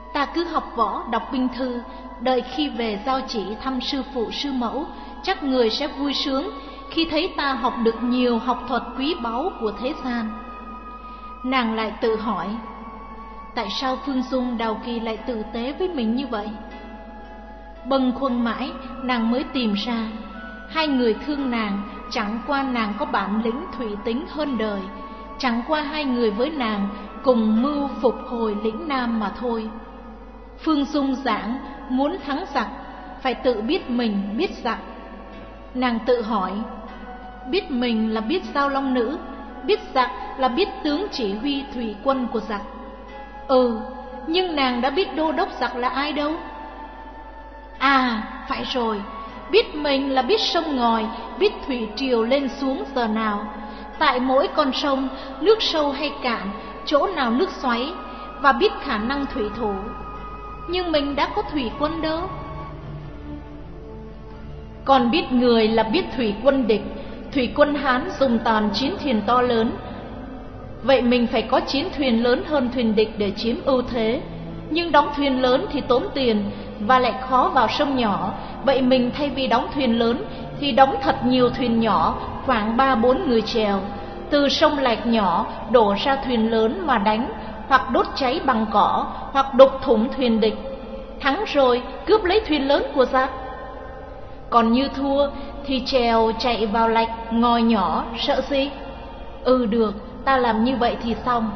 Speaker 1: Ta cứ học võ, đọc binh thư, đợi khi về giao chỉ thăm sư phụ sư mẫu, chắc người sẽ vui sướng khi thấy ta học được nhiều học thuật quý báu của thế gian. Nàng lại tự hỏi, tại sao Phương Dung Đào Kỳ lại tử tế với mình như vậy? Bâng khuâng mãi, nàng mới tìm ra, hai người thương nàng chẳng qua nàng có bản lĩnh thủy tính hơn đời, chẳng qua hai người với nàng cùng mưu phục hồi lĩnh Nam mà thôi. Phương Dung giảng muốn thắng giặc phải tự biết mình biết giặc. Nàng tự hỏi, biết mình là biết giao long nữ, biết giặc là biết tướng chỉ huy thủy quân của giặc. Ừ, nhưng nàng đã biết đô đốc giặc là ai đâu. À, phải rồi, biết mình là biết sông ngòi, biết thủy triều lên xuống giờ nào, tại mỗi con sông, nước sâu hay cạn, chỗ nào nước xoáy, và biết khả năng thủy thủ. Nhưng mình đã có thủy quân đâu. Còn biết người là biết thủy quân địch, thủy quân Hán dùng toàn chiến thuyền to lớn. Vậy mình phải có chiến thuyền lớn hơn thuyền địch để chiếm ưu thế. Nhưng đóng thuyền lớn thì tốn tiền và lại khó vào sông nhỏ. Vậy mình thay vì đóng thuyền lớn thì đóng thật nhiều thuyền nhỏ, khoảng ba bốn người chèo, từ sông Lạch nhỏ đổ ra thuyền lớn mà đánh, hoặc đốt cháy bằng cỏ, hoặc đục thủng thuyền địch. Thắng rồi cướp lấy thuyền lớn của giặc. Còn như thua thì chèo chạy vào Lạch ngòi nhỏ, sợ gì? Ừ được, ta làm như vậy thì xong.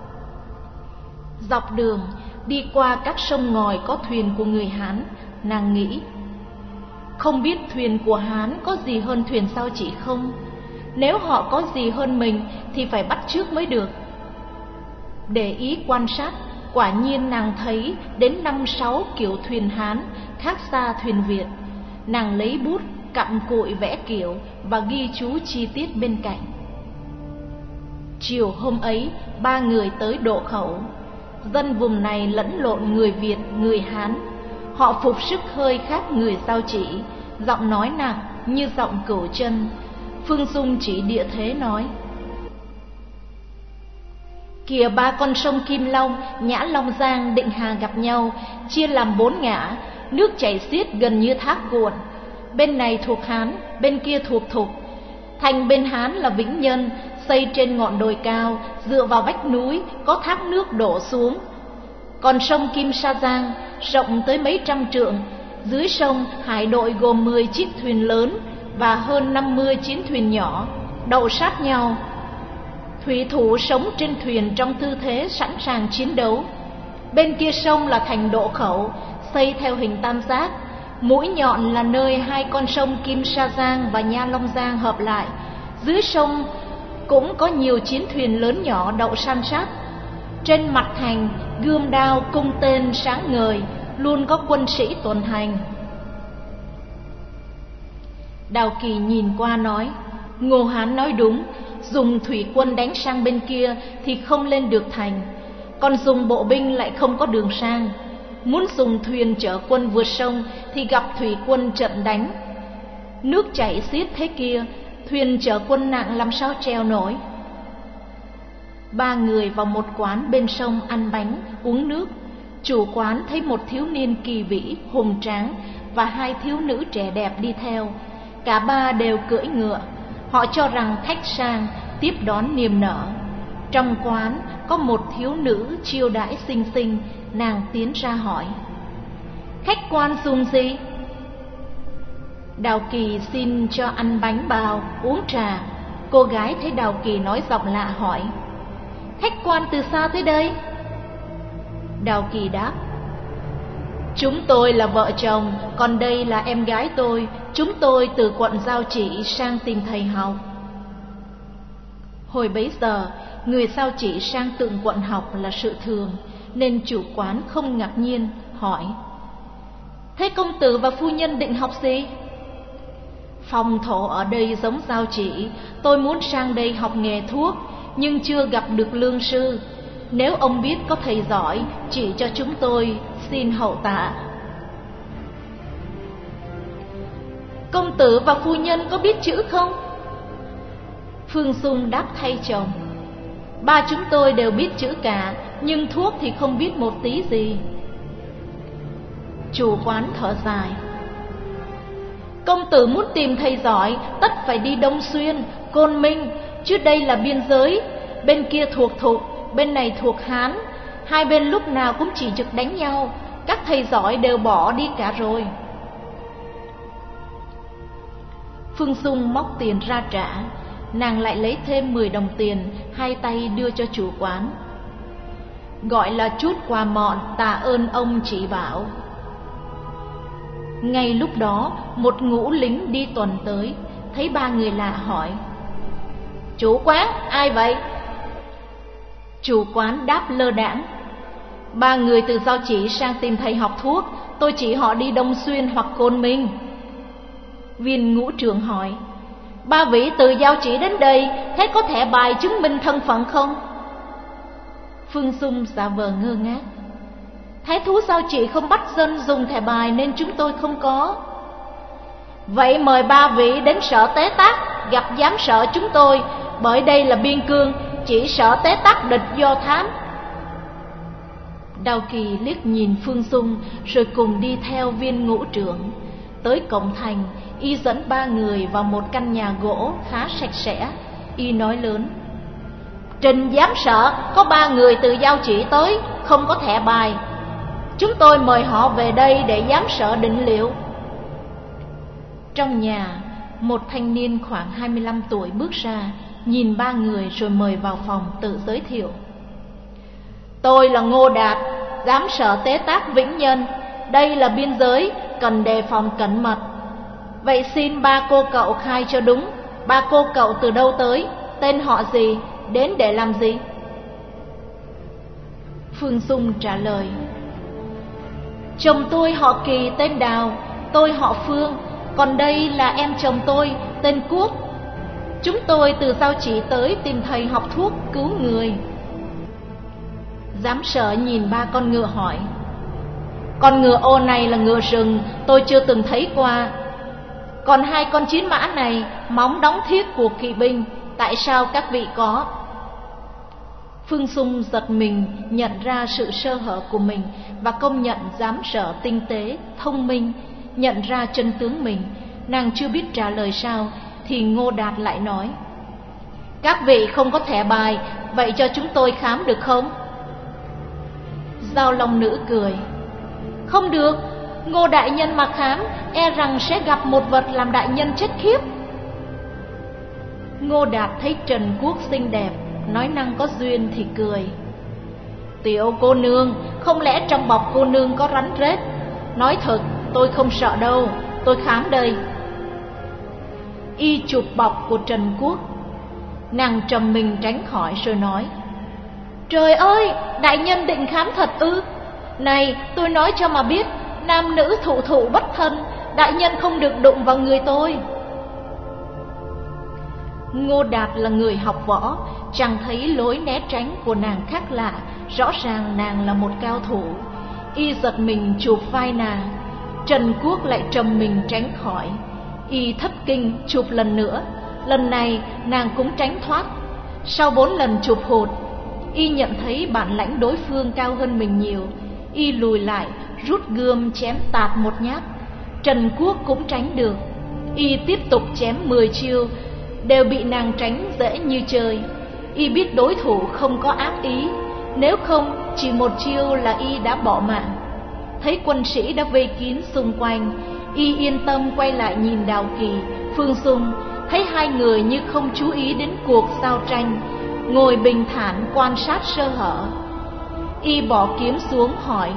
Speaker 1: Dọc đường đi qua các sông ngòi có thuyền của người Hán, nàng nghĩ, không biết thuyền của Hán có gì hơn thuyền Giao Chỉ không? Nếu họ có gì hơn mình thì phải bắt chước mới được. Để ý quan sát, quả nhiên nàng thấy đến năm sáu kiểu thuyền Hán khác xa thuyền Việt. Nàng lấy bút cặm cụi vẽ kiểu và ghi chú chi tiết bên cạnh. Chiều hôm ấy, ba người tới Độ Khẩu. Dân vùng này lẫn lộn người Việt, người Hán. Họ phục sức hơi khác người Giao Chỉ, giọng nói nặng như giọng Cửu Chân. Phương Dung chỉ địa thế nói, kìa ba con sông Kim Long, Nhã Long Giang, Định Hà gặp nhau, chia làm bốn ngã, nước chảy xiết gần như thác cuộn. Bên này thuộc Hán, bên kia thuộc Thục. Thành bên Hán là Vĩnh Nhân, xây trên ngọn đồi cao, dựa vào vách núi, có thác nước đổ xuống. Còn sông Kim Sa Giang rộng tới mấy trăm trượng, dưới sông hải đội gồm mười chiếc thuyền lớn và hơn năm mươi chiến thuyền nhỏ đậu sát nhau. Thủy thủ sống trên thuyền trong tư thế sẵn sàng chiến đấu. Bên kia sông là thành Độ Khẩu, xây theo hình tam giác. Mũi nhọn là nơi hai con sông Kim Sa Giang và Nha Long Giang hợp lại. Dưới sông cũng có nhiều chiến thuyền lớn nhỏ đậu san sát. Trên mặt thành, gươm đao cung tên sáng ngời, luôn có quân sĩ tuần hành. Đào Kỳ nhìn qua nói, Ngô Hán nói đúng, dùng thủy quân đánh sang bên kia thì không lên được thành, còn dùng bộ binh lại không có đường sang. Muốn dùng thuyền chở quân vượt sông thì gặp thủy quân trận đánh. Nước chảy xiết thế kia, thuyền chở quân nặng làm sao treo nổi. Ba người vào một quán bên sông ăn bánh, uống nước. Chủ quán thấy một thiếu niên kỳ vĩ, hùng tráng và hai thiếu nữ trẻ đẹp đi theo. Cả ba đều cưỡi ngựa. Họ cho rằng khách sang, tiếp đón niềm nở. Trong quán có một thiếu nữ chiêu đãi xinh xinh. Nàng tiến ra hỏi, khách quan dùng gì? Đào Kỳ xin cho ăn bánh bao, uống trà. Cô gái thấy Đào Kỳ nói giọng lạ hỏi, khách quan từ xa tới đây? Đào Kỳ đáp, chúng tôi là vợ chồng, còn đây là em gái tôi. Chúng tôi từ quận Giao Chỉ sang tìm thầy học. Hồi bấy giờ, người Giao Chỉ sang tượng quận học là sự thường, nên chủ quán không ngạc nhiên, hỏi, thế công tử và phu nhân định học gì? Phong thổ ở đây giống Giao Chỉ, tôi muốn sang đây học nghề thuốc, nhưng chưa gặp được lương sư. Nếu ông biết có thầy giỏi, chỉ cho chúng tôi, xin hậu tạ. Công tử và phu nhân có biết chữ không? Phương Dung đáp thay chồng, ba chúng tôi đều biết chữ cả, nhưng thuốc thì không biết một tí gì. Chủ quán thở dài. Công tử muốn tìm thầy giỏi tất phải đi Đông Xuyên, Côn Minh, chứ đây là biên giới. Bên kia thuộc Thục, bên này thuộc Hán, hai bên lúc nào cũng chỉ trực đánh nhau. Các thầy giỏi đều bỏ đi cả rồi. Phương Dung móc tiền ra trả. Nàng lại lấy thêm mười đồng tiền, hai tay đưa cho chủ quán. Gọi là chút quà mọn tạ ơn ông chỉ bảo. Ngay lúc đó, một ngũ lính đi tuần tới, thấy ba người lạ hỏi: Chủ quán, ai vậy? Chủ quán đáp lơ đãng: Ba người từ Giao Chỉ sang tìm thầy học thuốc, tôi chỉ họ đi Đông Xuyên hoặc Côn Minh. Viên ngũ trưởng hỏi: Ba vị từ Giao Chỉ đến đây, thế có thẻ bài chứng minh thân phận không? Phương Dung giả vờ ngơ ngác: Thái thú Giao Chỉ không bắt dân dùng thẻ bài nên chúng tôi không có. Vậy mời ba vị đến sở Tế Tác gặp giám sở chúng tôi, bởi đây là biên cương, chỉ sở Tế Tác địch do thám. Đào Kỳ liếc nhìn Phương Dung rồi cùng đi theo viên ngũ trưởng. Tới cổng thành, y dẫn ba người vào một căn nhà gỗ khá sạch sẽ. Y nói lớn: Trình giám sở, có ba người từ Giao Chỉ tới, không có thẻ bài. Chúng tôi mời họ về đây để giám sở định liệu. Trong nhà, một thanh niên khoảng hai mươi lăm tuổi bước ra, nhìn ba người rồi mời vào phòng tự giới thiệu: Tôi là Ngô Đạt, giám sở Tế Tác Vĩnh Nhân. Đây là biên giới, cần đề phòng cẩn mật. Vậy xin ba cô cậu khai cho đúng, ba cô cậu từ đâu tới, tên họ gì, đến để làm gì? Phương Dung trả lời: Chồng tôi họ Kỳ tên Đào, tôi họ Phương, còn đây là em chồng tôi tên Quốc. Chúng tôi từ Giao Chỉ tới tìm thầy học thuốc cứu người. Giám sở nhìn ba con ngựa hỏi: Con ngựa ô này là ngựa rừng, tôi chưa từng thấy qua. Còn hai con chiến mã này, móng đóng thiết của kỵ binh, tại sao các vị có? Phương Dung giật mình nhận ra sự sơ hở của mình và công nhận giám sở tinh tế, thông minh, nhận ra chân tướng mình. Nàng chưa biết trả lời sao thì Ngô Đạt lại nói: Các vị không có thẻ bài, vậy cho chúng tôi khám được không? Giao Long Nữ cười: Không được, Ngô đại nhân mà khám, e rằng sẽ gặp một vật làm đại nhân chết khiếp. Ngô Đạt thấy Trần Quốc xinh đẹp, nói năng có duyên thì cười: Tiểu cô nương, không lẽ trong bọc cô nương có rắn rết? Nói thật, tôi không sợ đâu, tôi khám đây. Y chụp bọc của Trần Quốc. Nàng trầm mình tránh khỏi rồi nói: Trời ơi, đại nhân định khám thật ư? Này, tôi nói cho mà biết, nam nữ thụ thụ bất thân, đại nhân không được đụng vào người tôi. Ngô Đạt là người học võ, chẳng thấy lối né tránh của nàng khác lạ, rõ ràng nàng là một cao thủ. Y giật mình chụp vai nàng. Trần Quốc lại trầm mình tránh khỏi. Y thất kinh chụp lần nữa. Lần này nàng cũng tránh thoát. Sau bốn lần chụp hụt, Y nhận thấy bản lãnh đối phương cao hơn mình nhiều. Y lùi lại, rút gươm chém tạt một nhát. Trần Quốc cũng tránh được. Y tiếp tục chém mười chiêu, đều bị nàng tránh dễ như chơi. Y biết đối thủ không có ác ý, nếu không chỉ một chiêu là Y đã bỏ mạng. Thấy quân sĩ đã vây kín xung quanh, Y yên tâm quay lại nhìn Đào Kỳ, Phương Dung, thấy hai người như không chú ý đến cuộc giao tranh, ngồi bình thản quan sát sơ hở. Y bỏ kiếm xuống hỏi: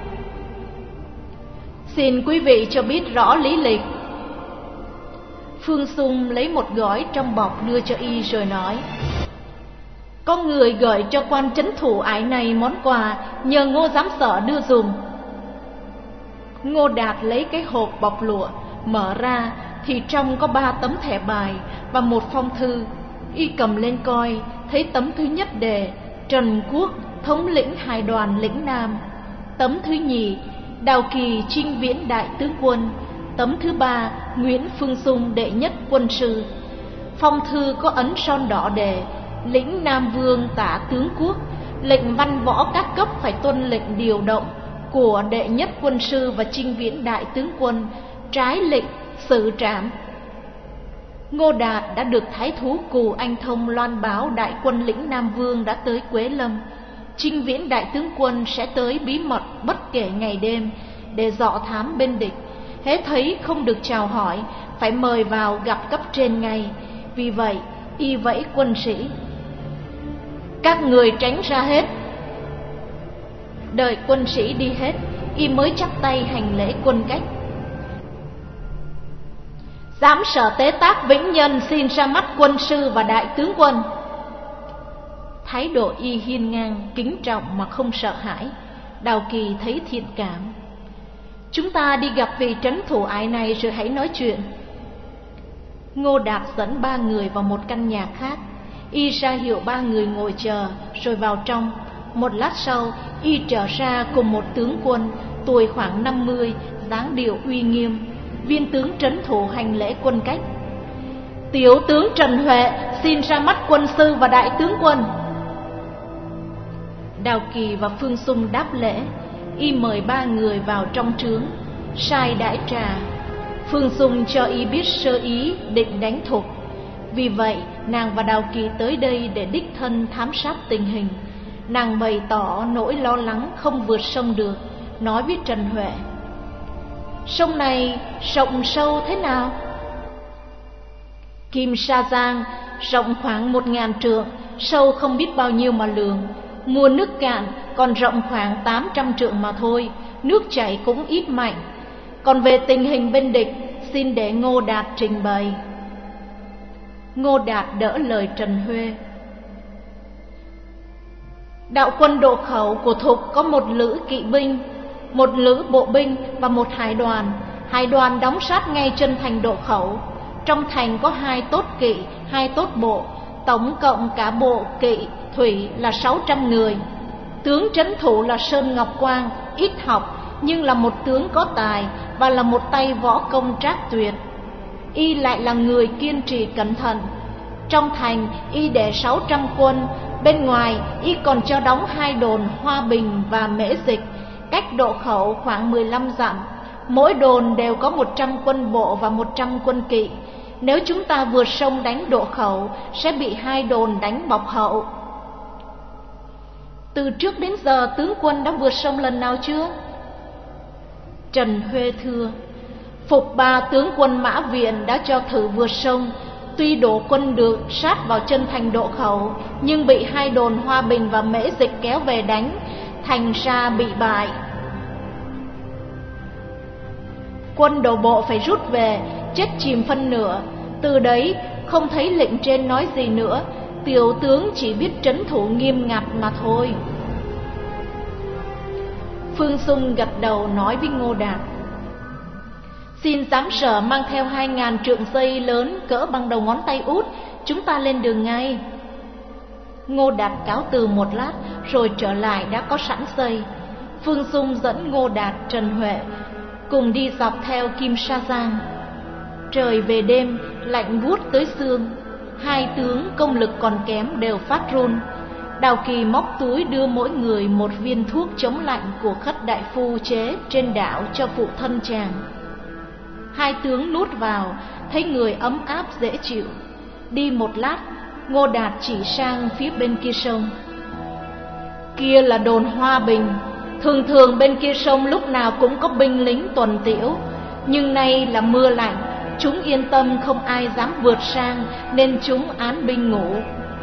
Speaker 1: Xin quý vị cho biết rõ lý lịch. Phương Dung lấy một gói trong bọc đưa cho Y rồi nói: Có người gửi cho quan trấn thủ ải này món quà, nhờ Ngô giám sở đưa dùm. Ngô Đạt lấy cái hộp bọc lụa, mở ra thì trong có ba tấm thẻ bài và một phong thư. Y cầm lên coi, thấy tấm thứ nhất đề: Trần Quốc, thống lĩnh hai đoàn lĩnh Nam. Tấm thứ nhì: Đào Kỳ, chinh viễn đại tướng quân. Tấm thứ ba: Nguyễn Phương Dung, đệ nhất quân sư. Phong thư có ấn son đỏ đề: Lĩnh Nam Vương tả tướng quốc, lệnh văn võ các cấp phải tuân lệnh điều động. của đệ nhất quân sư và Chinh Viễn đại tướng quân trái lệnh xử trảm. Ngô Đạt đã được thái thú Cù Anh Thông loan báo đại quân lĩnh Nam Vương đã tới Quế Lâm. Chinh Viễn đại tướng quân sẽ tới bí mật bất kể ngày đêm để dọ thám bên địch. Hễ thấy không được chào hỏi, phải mời vào gặp cấp trên ngay. Vì vậy, y vẫy quân sĩ: các người tránh ra hết. Đợi quân sĩ đi hết, y mới chắp tay hành lễ quân cách: Giám sở Tế Tác Vĩnh Nhân xin ra mắt quân sư và đại tướng quân. Thái độ y hiên ngang, kính trọng mà không sợ hãi. Đào Kỳ thấy thiện cảm: chúng ta đi gặp vị trấn thủ ải này rồi hãy nói chuyện. Ngô Đạt dẫn ba người vào một căn nhà khác. Y ra hiệu ba người ngồi chờ rồi vào trong. Một lát sau, y trở ra cùng một tướng quân tuổi khoảng năm mươi, dáng điệu uy nghiêm. Viên tướng trấn thủ hành lễ quân cách: tiểu tướng Trần Huệ xin ra mắt quân sư và đại tướng quân. Đào Kỳ và Phương Sung đáp lễ. Y mời ba người vào trong trướng, sai đãi trà. Phương Sung cho y biết sơ ý định đánh Thục. Vì vậy nàng và Đào Kỳ tới đây để đích thân thám sát tình hình. Nàng bày tỏ nỗi lo lắng không vượt sông được, nói với Trần Huệ: sông này rộng sâu thế nào? Kim Sa Giang rộng khoảng một ngàn trượng, sâu không biết bao nhiêu mà lường. Mùa nước cạn còn rộng khoảng tám trăm trượng mà thôi, nước chảy cũng ít mạnh. Còn về tình hình bên địch, xin để Ngô Đạt trình bày. Ngô Đạt đỡ lời Trần Huê: đạo quân Độ Khẩu của Thục có một lữ kỵ binh, một lữ bộ binh và một hải đoàn. Hải đoàn đóng sát ngay chân thành Độ Khẩu. Trong thành có hai tốt kỵ, hai tốt bộ, tổng cộng cả bộ kỵ thủy là sáu trăm người. Tướng trấn thủ là Sơn Ngọc Quang, ít học nhưng là một tướng có tài và là một tay võ công trác tuyệt. Y lại là người kiên trì cẩn thận. Trong thành y để sáu trăm quân, bên ngoài y còn cho đóng hai đồn Hoa Bình và Mễ Dịch, cách Độ Khẩu khoảng mười lăm dặm. Mỗi đồn đều có một trăm quân bộ và một trăm quân kỵ. Nếu chúng ta vượt sông đánh Độ Khẩu, sẽ bị hai đồn đánh bọc hậu. Từ trước đến giờ tướng quân đã vượt sông lần nào chưa? Trần Huê thưa: Phục Ba tướng quân Mã Viện đã cho thử vượt sông. Tuy đổ quân được sát vào chân thành Độ Khẩu, nhưng bị hai đồn Hoa Bình và Mễ Dịch kéo về đánh, thành ra bị bại. Quân đổ bộ phải rút về, chết chìm phân nửa. Từ đấy không thấy lệnh trên nói gì nữa, tiểu tướng chỉ biết trấn thủ nghiêm ngặt mà thôi. Phương Sung gật đầu nói với Ngô Đạt: xin giám sở mang theo hai ngàn trượng dây lớn cỡ bằng đầu ngón tay út, chúng ta lên đường ngay. Ngô Đạt cáo từ một lát rồi trở lại đã có sẵn dây. Phương Sung dẫn Ngô Đạt, Trần Huệ cùng đi dọc theo Kim Sa Giang. Trời về đêm lạnh buốt tới xương, hai tướng công lực còn kém đều phát run. Đào Kỳ móc túi đưa mỗi người một viên thuốc chống lạnh của Khất đại phu chế trên đảo cho phụ thân chàng. Hai tướng nuốt vào, thấy người ấm áp dễ chịu. Đi một lát, Ngô Đạt chỉ sang phía bên kia sông. Kia là đồn Hoa Bình. Thường thường bên kia sông lúc nào cũng có binh lính tuần tiễu, nhưng nay là mưa lạnh, chúng yên tâm không ai dám vượt sang, nên chúng án binh ngủ.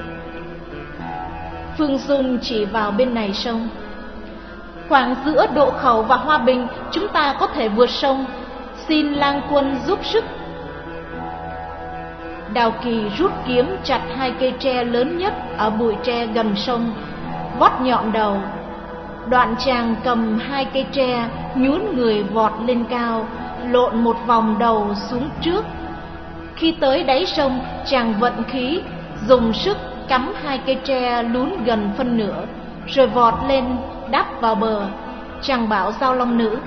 Speaker 1: Phương Dung chỉ vào bên này sông: khoảng giữa Độ Khẩu và Hoa Bình chúng ta có thể vượt sông, xin lang quân giúp sức. Đào Kỳ rút kiếm chặt hai cây tre lớn nhất ở bụi tre gần sông, vót nhọn đầu. Đoạn chàng cầm hai cây tre, nhún người vọt lên cao, lộn một vòng đầu xuống trước. Khi tới đáy sông, chàng vận khí, dùng sức cắm hai cây tre lún gần phân nửa, rồi vọt lên đáp vào bờ. Chàng bảo Giao Long Nữ: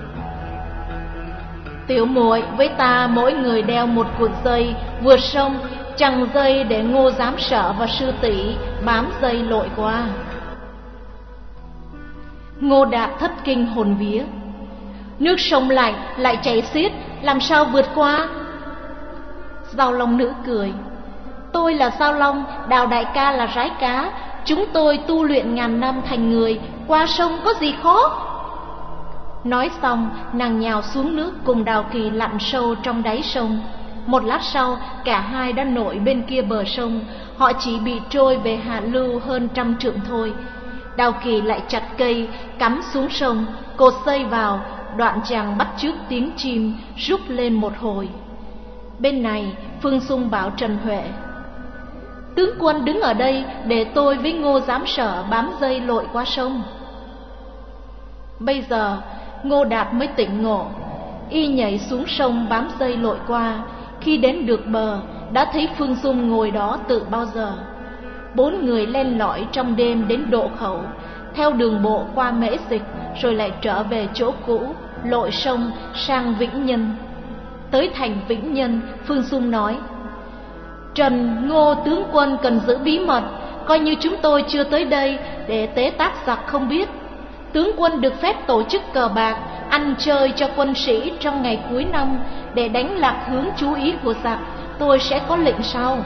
Speaker 1: tiểu muội với ta mỗi người đeo một cuộn dây, vượt sông chằng dây để Ngô giám sở và sư tỷ bám dây lội qua. Ngô Đạt thất kinh hồn vía. Nước sông lạnh lại chảy xiết, làm sao vượt qua? Giao Long nữ cười. Tôi là Giao Long, Đào đại ca là Rái cá. Chúng tôi tu luyện ngàn năm thành người, qua sông có gì khó? Nói xong, nàng nhào xuống nước cùng Đào Kỳ lặn sâu trong đáy sông. Một lát sau, cả hai đã nổi bên kia bờ sông. Họ chỉ bị trôi về hạ lưu hơn trăm trượng thôi. Đào Kỳ lại chặt cây, cắm xuống sông, cột dây vào, đoạn chàng bắt chước tiếng chim, rúc lên một hồi. Bên này, Phương Xung bảo Trần Huệ: tướng quân đứng ở đây để tôi với Ngô Giám Sở bám dây lội qua sông. Bây giờ Ngô Đạt mới tỉnh ngộ, y nhảy xuống sông bám dây lội qua. Khi đến được bờ, đã thấy Phương Xung ngồi đó từ bao giờ. Bốn người len lỏi trong đêm đến Độ Khẩu, theo đường bộ qua Mễ Dịch, rồi lại trở về chỗ cũ, lội sông sang Vĩnh Nhân. Tới thành Vĩnh Nhân, Phương Xung nói: Trần Ngô tướng quân cần giữ bí mật, coi như chúng tôi chưa tới đây để tế tác giặc không biết. Tướng quân được phép tổ chức cờ bạc, ăn chơi cho quân sĩ trong ngày cuối năm để đánh lạc hướng chú ý của giặc. Tôi sẽ có lệnh sau.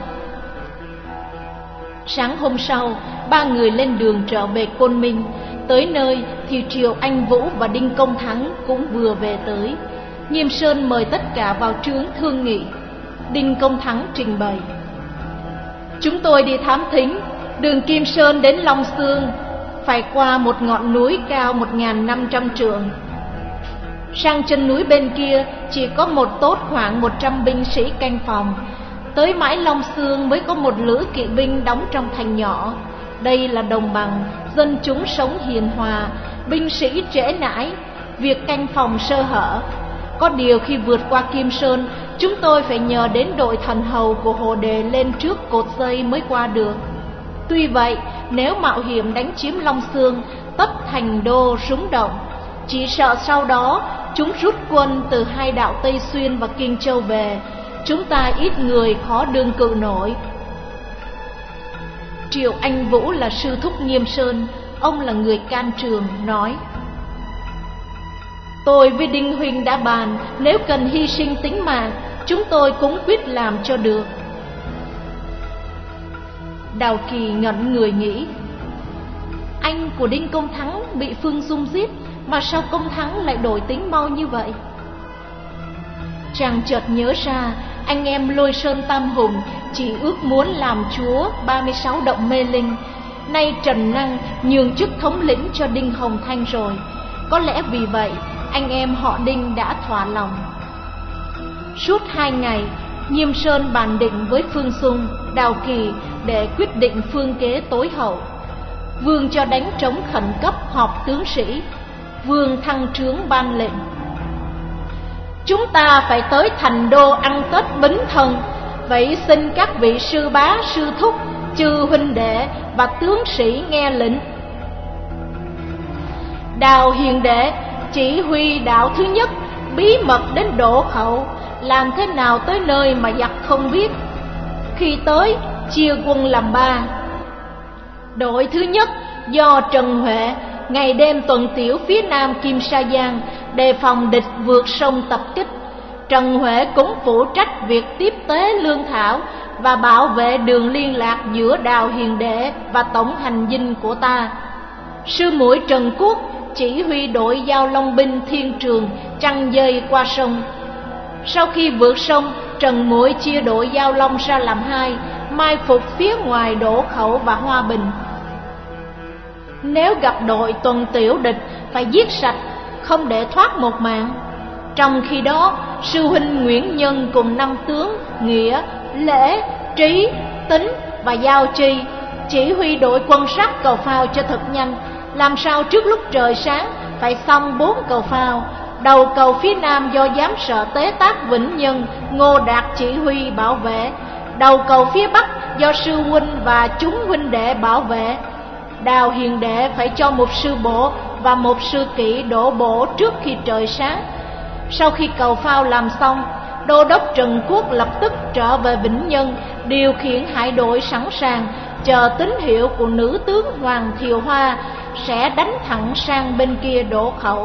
Speaker 1: Sáng hôm sau, ba người lên đường trở về Côn Minh. Tới nơi thì Triệu Anh Vũ và Đinh Công Thắng cũng vừa về tới. Nghiêm Sơn mời tất cả vào trướng thương nghị. Đinh Công Thắng trình bày: chúng tôi đi thám thính, đường Kim Sơn đến Long Xương phải qua một ngọn núi cao một nghìn năm trăm trượng. Sang chân núi bên kia chỉ có một tốt khoảng một trăm binh sĩ canh phòng. Tới mãi Long Xương mới có một lữ kỵ binh đóng trong thành nhỏ. Đây là đồng bằng, dân chúng sống hiền hòa, binh sĩ trễ nải, việc canh phòng sơ hở. Có điều khi vượt qua Kim Sơn, chúng tôi phải nhờ đến đội thần hầu của Hồ Đề lên trước cột dây mới qua được. Tuy vậy, nếu mạo hiểm đánh chiếm Long Xương, tất thành đô rúng động. Chỉ sợ sau đó chúng rút quân từ hai đạo Tây Xuyên và Kinh Châu về, chúng ta ít người khó đương cự nổi. Triệu Anh Vũ là sư thúc Nghiêm Sơn, ông là người can trường, nói: tôi với Đinh huynh đã bàn, nếu cần hy sinh tính mạng, chúng tôi cũng quyết làm cho được. Đào Kỳ ngẩn người nghĩ: anh của Đinh Công Thắng bị Phương Dung giết, mà sao Công Thắng lại đổi tính mau như vậy? Chàng chợt nhớ ra, anh em Lôi Sơn Tam Hùng chỉ ước muốn làm chúa ba mươi sáu động mê linh. Nay Trần Năng nhường chức thống lĩnh cho Đinh Hồng Thanh rồi. Có lẽ vì vậy anh em họ Đinh đã thỏa lòng. Suốt hai ngày, Nghiêm Sơn bàn định với Phương Xung, Đào Kỳ để quyết định phương kế tối hậu. Vương cho đánh trống khẩn cấp họp tướng sĩ. Vương thăng trướng ban lệnh: chúng ta phải tới thành đô ăn Tết Bính Thân, vậy xin các vị sư bá sư thúc, chư huynh đệ và tướng sĩ nghe lệnh. Đào Hiền Đệ chỉ huy đạo thứ nhất bí mật đến Độ Khẩu, làm thế nào tới nơi mà giặc không biết. Khi tới, chia quân làm ba. Đội thứ nhất do Trần Huệ ngày đêm tuần tiểu phía nam Kim Sa Giang, đề phòng địch vượt sông tập kích. Trần Huệ cũng phụ trách việc tiếp tế lương thảo và bảo vệ đường liên lạc giữa Đào Hiền Đệ và tổng hành dinh của ta. Sư muội Trần Quốc chỉ huy đội giao long binh Thiên Trường trăng dây qua sông. Sau khi vượt sông, Trần muội chia đội giao long ra làm hai, mai phục phía ngoài Độ Khẩu và Hoa Bình. Nếu gặp đội tuần tiểu địch phải giết sạch, không để thoát một mạng. Trong khi đó, sư huynh Nguyễn Nhân cùng năm tướng Nghĩa, Lễ, Trí, Tính và Giao Chi chỉ huy đội quân sắt cầu phao cho thật nhanh, làm sao trước lúc trời sáng phải xong bốn cầu phao. Đầu cầu phía nam do giám sợ tế tác Vĩnh Nhân, Ngô Đạt chỉ huy bảo vệ. Đầu cầu phía bắc do sư huynh và chúng huynh đệ bảo vệ. Đào Hiền Đệ phải cho một sư bộ và một sư kỵ đổ bộ trước khi trời sáng. Sau khi cầu phao làm xong, Đô đốc Trần Quốc lập tức trở về Vĩnh Nhân, điều khiển hải đội sẵn sàng chờ tín hiệu của nữ tướng Hoàng Thiều Hoa sẽ đánh thẳng sang bên kia Đỗ Khẩu.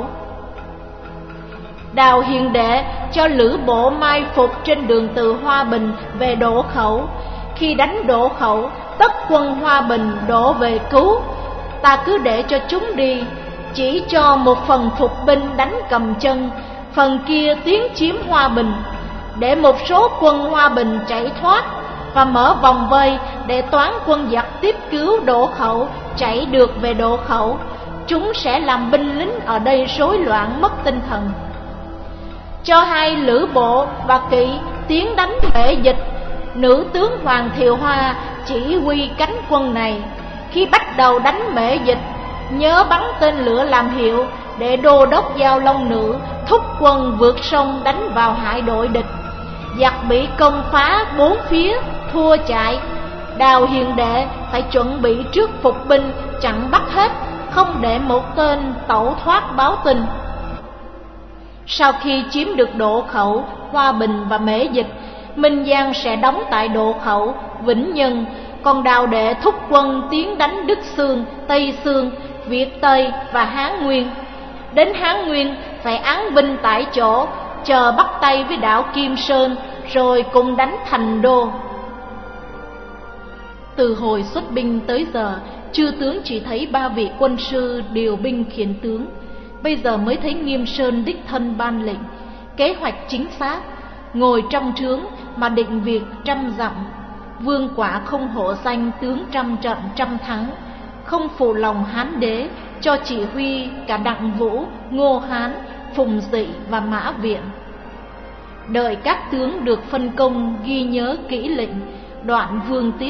Speaker 1: Đào Hiền Đệ cho lữ bộ mai phục trên đường từ Hoa Bình về Đỗ Khẩu. Khi đánh Đỗ Khẩu, tất quân Hoa Bình đổ về cứu. Ta cứ để cho chúng đi, chỉ cho một phần phục binh đánh cầm chân, phần kia tiến chiếm Hoa Bình, để một số quân Hoa Bình chạy thoát và mở vòng vây để toán quân giặc tiếp cứu Đỗ Khẩu chạy được về Đỗ Khẩu. Chúng sẽ làm binh lính ở đây rối loạn mất tinh thần. Cho hai lữ bộ và kỵ tiến đánh Mễ Dịch. Nữ tướng Hoàng Thiều Hoa chỉ huy cánh quân này. Khi bắt đầu đánh Mễ Dịch, nhớ bắn tên lửa làm hiệu để đô đốc Giao Long Nữ thúc quân vượt sông đánh vào hải đội địch. Giặc bị công phá bốn phía, thua chạy. Đào Hiền Đệ phải chuẩn bị trước phục binh chặn bắt hết, không để một tên tẩu thoát báo tin. Sau khi chiếm được Đỗ Khẩu, Hoa Bình và Mễ Dịch, Minh Giang sẽ đóng tại Đỗ Khẩu, Vĩnh Nhân. Còn Đào Đệ thúc quân tiến đánh Đức Xương, Tây Xương, Việt Tây và Hán Nguyên. Đến Hán Nguyên phải án binh tại chỗ, chờ bắt tay với đảo Kim Sơn, rồi cùng đánh Thành Đô. Từ hồi xuất binh tới giờ, chư tướng chỉ thấy ba vị quân sư điều binh khiển tướng. Bây giờ mới thấy Nghiêm Sơn đích thân ban lệnh, kế hoạch chính xác, ngồi trong trướng mà định việc trăm dặm. Vương quả không hổ danh tướng trăm trận trăm thắng, không phụ lòng Hán đế, cho chỉ huy cả Đặng Vũ, Ngô Hán, Phùng Dị và Mã Viện. Đợi các tướng được phân công ghi nhớ kỹ lệnh, đoạn Vương tiếp.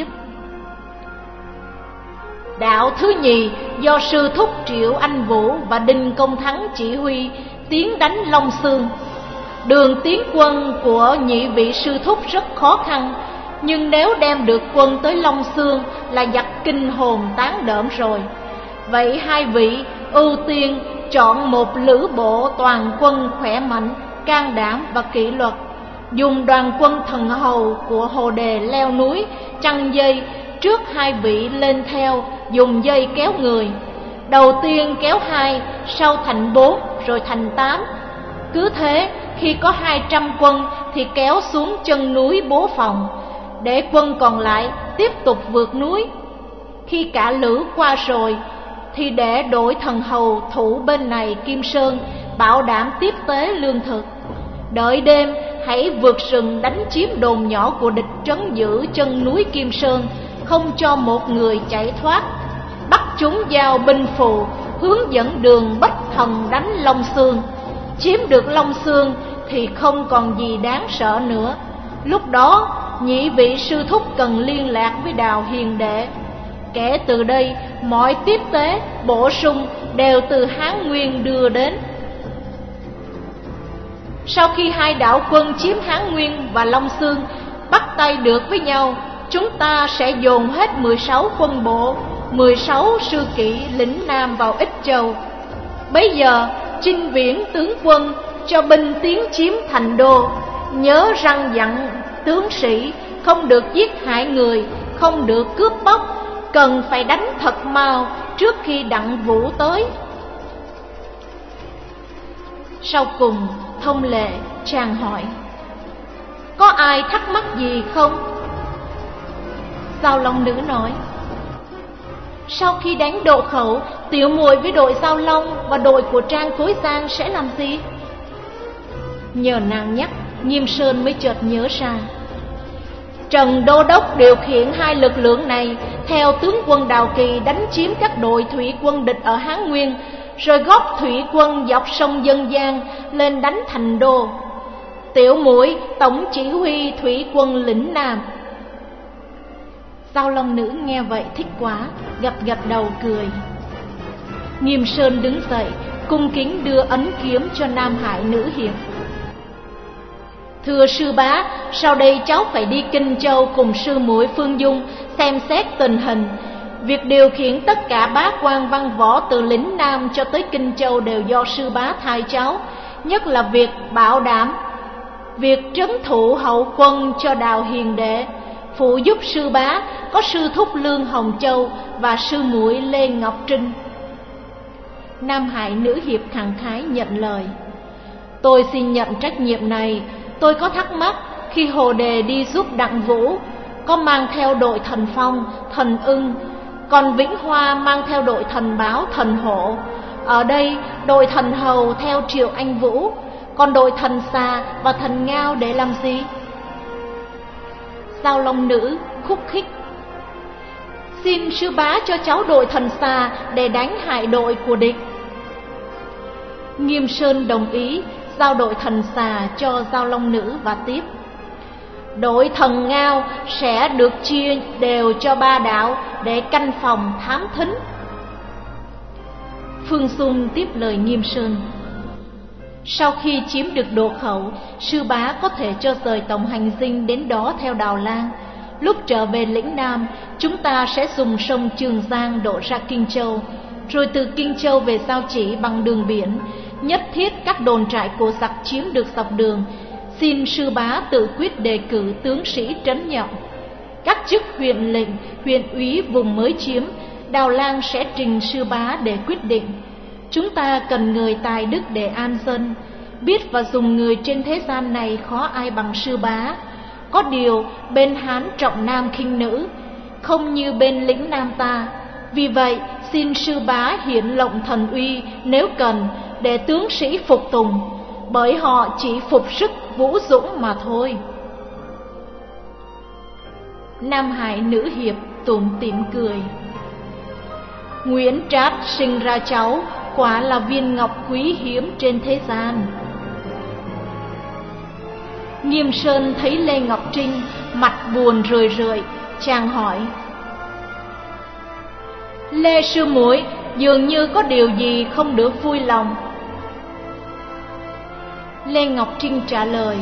Speaker 1: Đạo thứ nhì do sư thúc Triệu Anh Vũ và Đinh Công Thắng chỉ huy tiến đánh Long Xương. Đường tiến quân của nhị vị sư thúc rất khó khăn, nhưng nếu đem được quân tới Long Xương là giặc kinh hồn tán đỡm rồi. Vậy hai vị ưu tiên chọn một lữ bộ toàn quân khỏe mạnh, can đảm và kỷ luật, dùng đoàn quân thần hầu của Hồ Đề leo núi, chăn dây, trước hai vị lên theo, dùng dây kéo người. Đầu tiên kéo hai, sau thành bốn, rồi thành tám. Cứ thế, khi có hai trăm quân thì kéo xuống chân núi bố phòng, để quân còn lại tiếp tục vượt núi. Khi cả lữ qua rồi thì để đổi thần hầu thủ bên này Kim Sơn, bảo đảm tiếp tế lương thực. Đợi đêm hãy vượt rừng đánh chiếm đồn nhỏ của địch, trấn giữ chân núi Kim Sơn, không cho một người chạy thoát. Bắt chúng giao binh phù, hướng dẫn đường Bách Thần đánh Long Xương. Chiếm được Long Xương thì không còn gì đáng sợ nữa. Lúc đó nhị vị sư thúc cần liên lạc với Đào Hiền Đệ. Kể từ đây mọi tiếp tế bổ sung đều từ Hán Nguyên đưa đến. Sau khi hai đạo quân chiếm Hán Nguyên và Long Xương, bắt tay được với nhau, chúng ta sẽ dồn hết mười sáu quân bộ, mười sáu sư kỵ lĩnh Nam vào Ích Châu. Bấy giờ Chinh Viễn tướng quân cho binh tiến chiếm Thành Đô, nhớ răng dặn tướng sĩ không được giết hại người, không được cướp bóc, cần phải đánh thật mau trước khi Đặng Vũ tới. Sau cùng thông lệ chàng hỏi: có ai thắc mắc gì không? Giao Long Nữ nói: sau khi đánh Đỗ Khẩu, Tiểu Muội với đội Giao Long và đội của Trang Cối Giang sẽ làm gì? Nhờ nàng nhắc, Nghiêm Sơn mới chợt nhớ ra. Trần Đô Đốc điều khiển hai lực lượng này theo tướng quân Đào Kỳ đánh chiếm các đội thủy quân địch ở Hán Nguyên, rồi góp thủy quân dọc sông Dân Giang lên đánh Thành Đô. Tiểu Muội tổng chỉ huy thủy quân lĩnh Nam. Giao Long Nữ nghe vậy thích quá, gật gật đầu cười. Nghiêm Sơn đứng dậy, cung kính đưa ấn kiếm cho Nam Hải Nữ Hiệp. Thưa sư bá, sau đây cháu phải đi Kinh Châu cùng sư muội Phương Dung xem xét tình hình. Việc điều khiển tất cả bá quan văn võ từ lĩnh Nam cho tới Kinh Châu đều do sư bá thay cháu, nhất là việc bảo đảm việc trấn thủ hậu quân cho Đào Hiền Đệ. Phụ giúp sư bá có sư thúc Lương Hồng Châu và sư muội Lê Ngọc Trinh. Nam Hải nữ hiệp khẳng khái nhận lời. Tôi xin nhận trách nhiệm này. Tôi có thắc mắc, khi Hồ Đề đi giúp Đặng Vũ có mang theo đội Thần Phong, Thần Ưng, còn Vĩnh Hoa mang theo đội Thần Báo, Thần Hổ. Ở đây đội Thần Hầu theo Triệu Anh Vũ, còn đội Thần Xà và Thần Ngao để làm gì? Giao Long nữ khúc khích. Xin sư bá cho cháu đội Thần Xà để đánh hại đội của địch. Nghiêm Sơn đồng ý giao đội Thần Xà cho Giao Long nữ và tiếp: đội Thần Ngao sẽ được chia đều cho ba đạo để canh phòng thám thính. Phương Xung tiếp lời Nghiêm Sơn: sau khi chiếm được Đồ Khẩu, sư bá có thể cho rời tổng hành dinh đến đó theo Đào Lang. Lúc trở về lĩnh Nam, chúng ta sẽ dùng sông Trường Giang đổ ra Kinh Châu, rồi từ Kinh Châu về Giao Chỉ bằng đường biển. Nhất thiết các đồn trại của giặc chiếm được dọc đường, xin sư bá tự quyết đề cử tướng sĩ trấn nhậm. Các chức huyện lệnh, huyện úy vùng mới chiếm, Đào Lang sẽ trình sư bá để quyết định. Chúng ta cần người tài đức để an dân. Biết và dùng người trên thế gian này khó ai bằng sư bá. Có điều bên Hán trọng nam khinh nữ, không như bên lĩnh Nam ta. Vì vậy xin sư bá hiển lộng thần uy nếu cần, để tướng sĩ phục tùng, bởi họ chỉ phục sức vũ dũng mà thôi. Nam Hải nữ hiệp tủm tỉm cười. Nguyễn Trát sinh ra cháu, quả là viên ngọc quý hiếm trên thế gian. Nghiêm Sơn thấy Lê Ngọc Trinh mặt buồn rười rượi, chàng hỏi: Lê sư muội dường như có điều gì không được vui lòng. Lê Ngọc Trinh trả lời: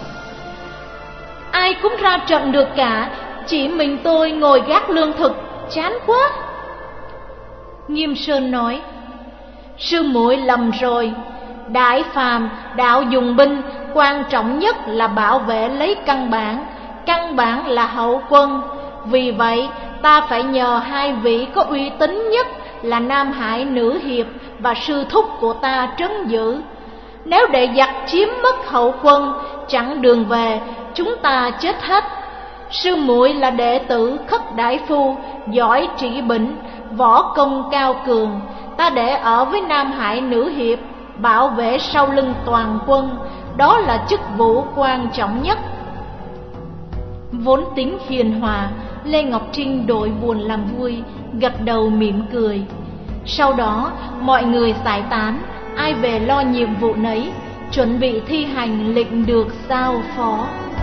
Speaker 1: ai cũng ra trận được cả, chỉ mình tôi ngồi gác lương thực, chán quá. Nghiêm Sơn nói: sư muội lầm rồi. Đại phàm đạo dùng binh, quan trọng nhất là bảo vệ lấy căn bản. Căn bản là hậu quân. Vì vậy ta phải nhờ hai vị có uy tín nhất là Nam Hải nữ hiệp và sư thúc của ta trấn giữ. Nếu để giặc chiếm mất hậu quân, chẳng đường về, chúng ta chết hết. Sư muội là đệ tử Khất Đại Phu, giỏi trị bệnh, võ công cao cường. Ta để ở với Nam Hải nữ hiệp, bảo vệ sau lưng toàn quân. Đó là chức vụ quan trọng nhất. Vốn tính hiền hòa, Lê Ngọc Trinh đổi buồn làm vui, gật đầu mỉm cười. Sau đó mọi người giải tán, ai về lo nhiệm vụ nấy, chuẩn bị thi hành lệnh được giao phó.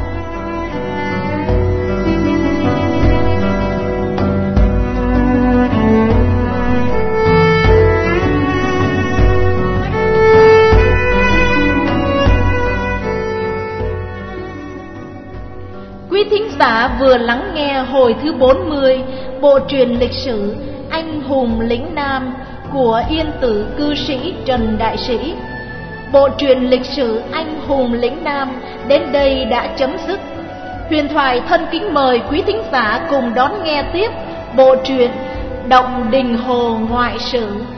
Speaker 1: Quý thính giả vừa lắng nghe hồi thứ bốn mươi bộ truyện lịch sử Anh hùng lĩnh Nam của Yên Tử cư sĩ Trần Đại Sĩ. Bộ truyện lịch sử Anh hùng lĩnh Nam đến đây đã chấm dứt. Huyền Thoại thân kính mời quý thính giả cùng đón nghe tiếp bộ truyện Động Đình Hồ Ngoại Sử.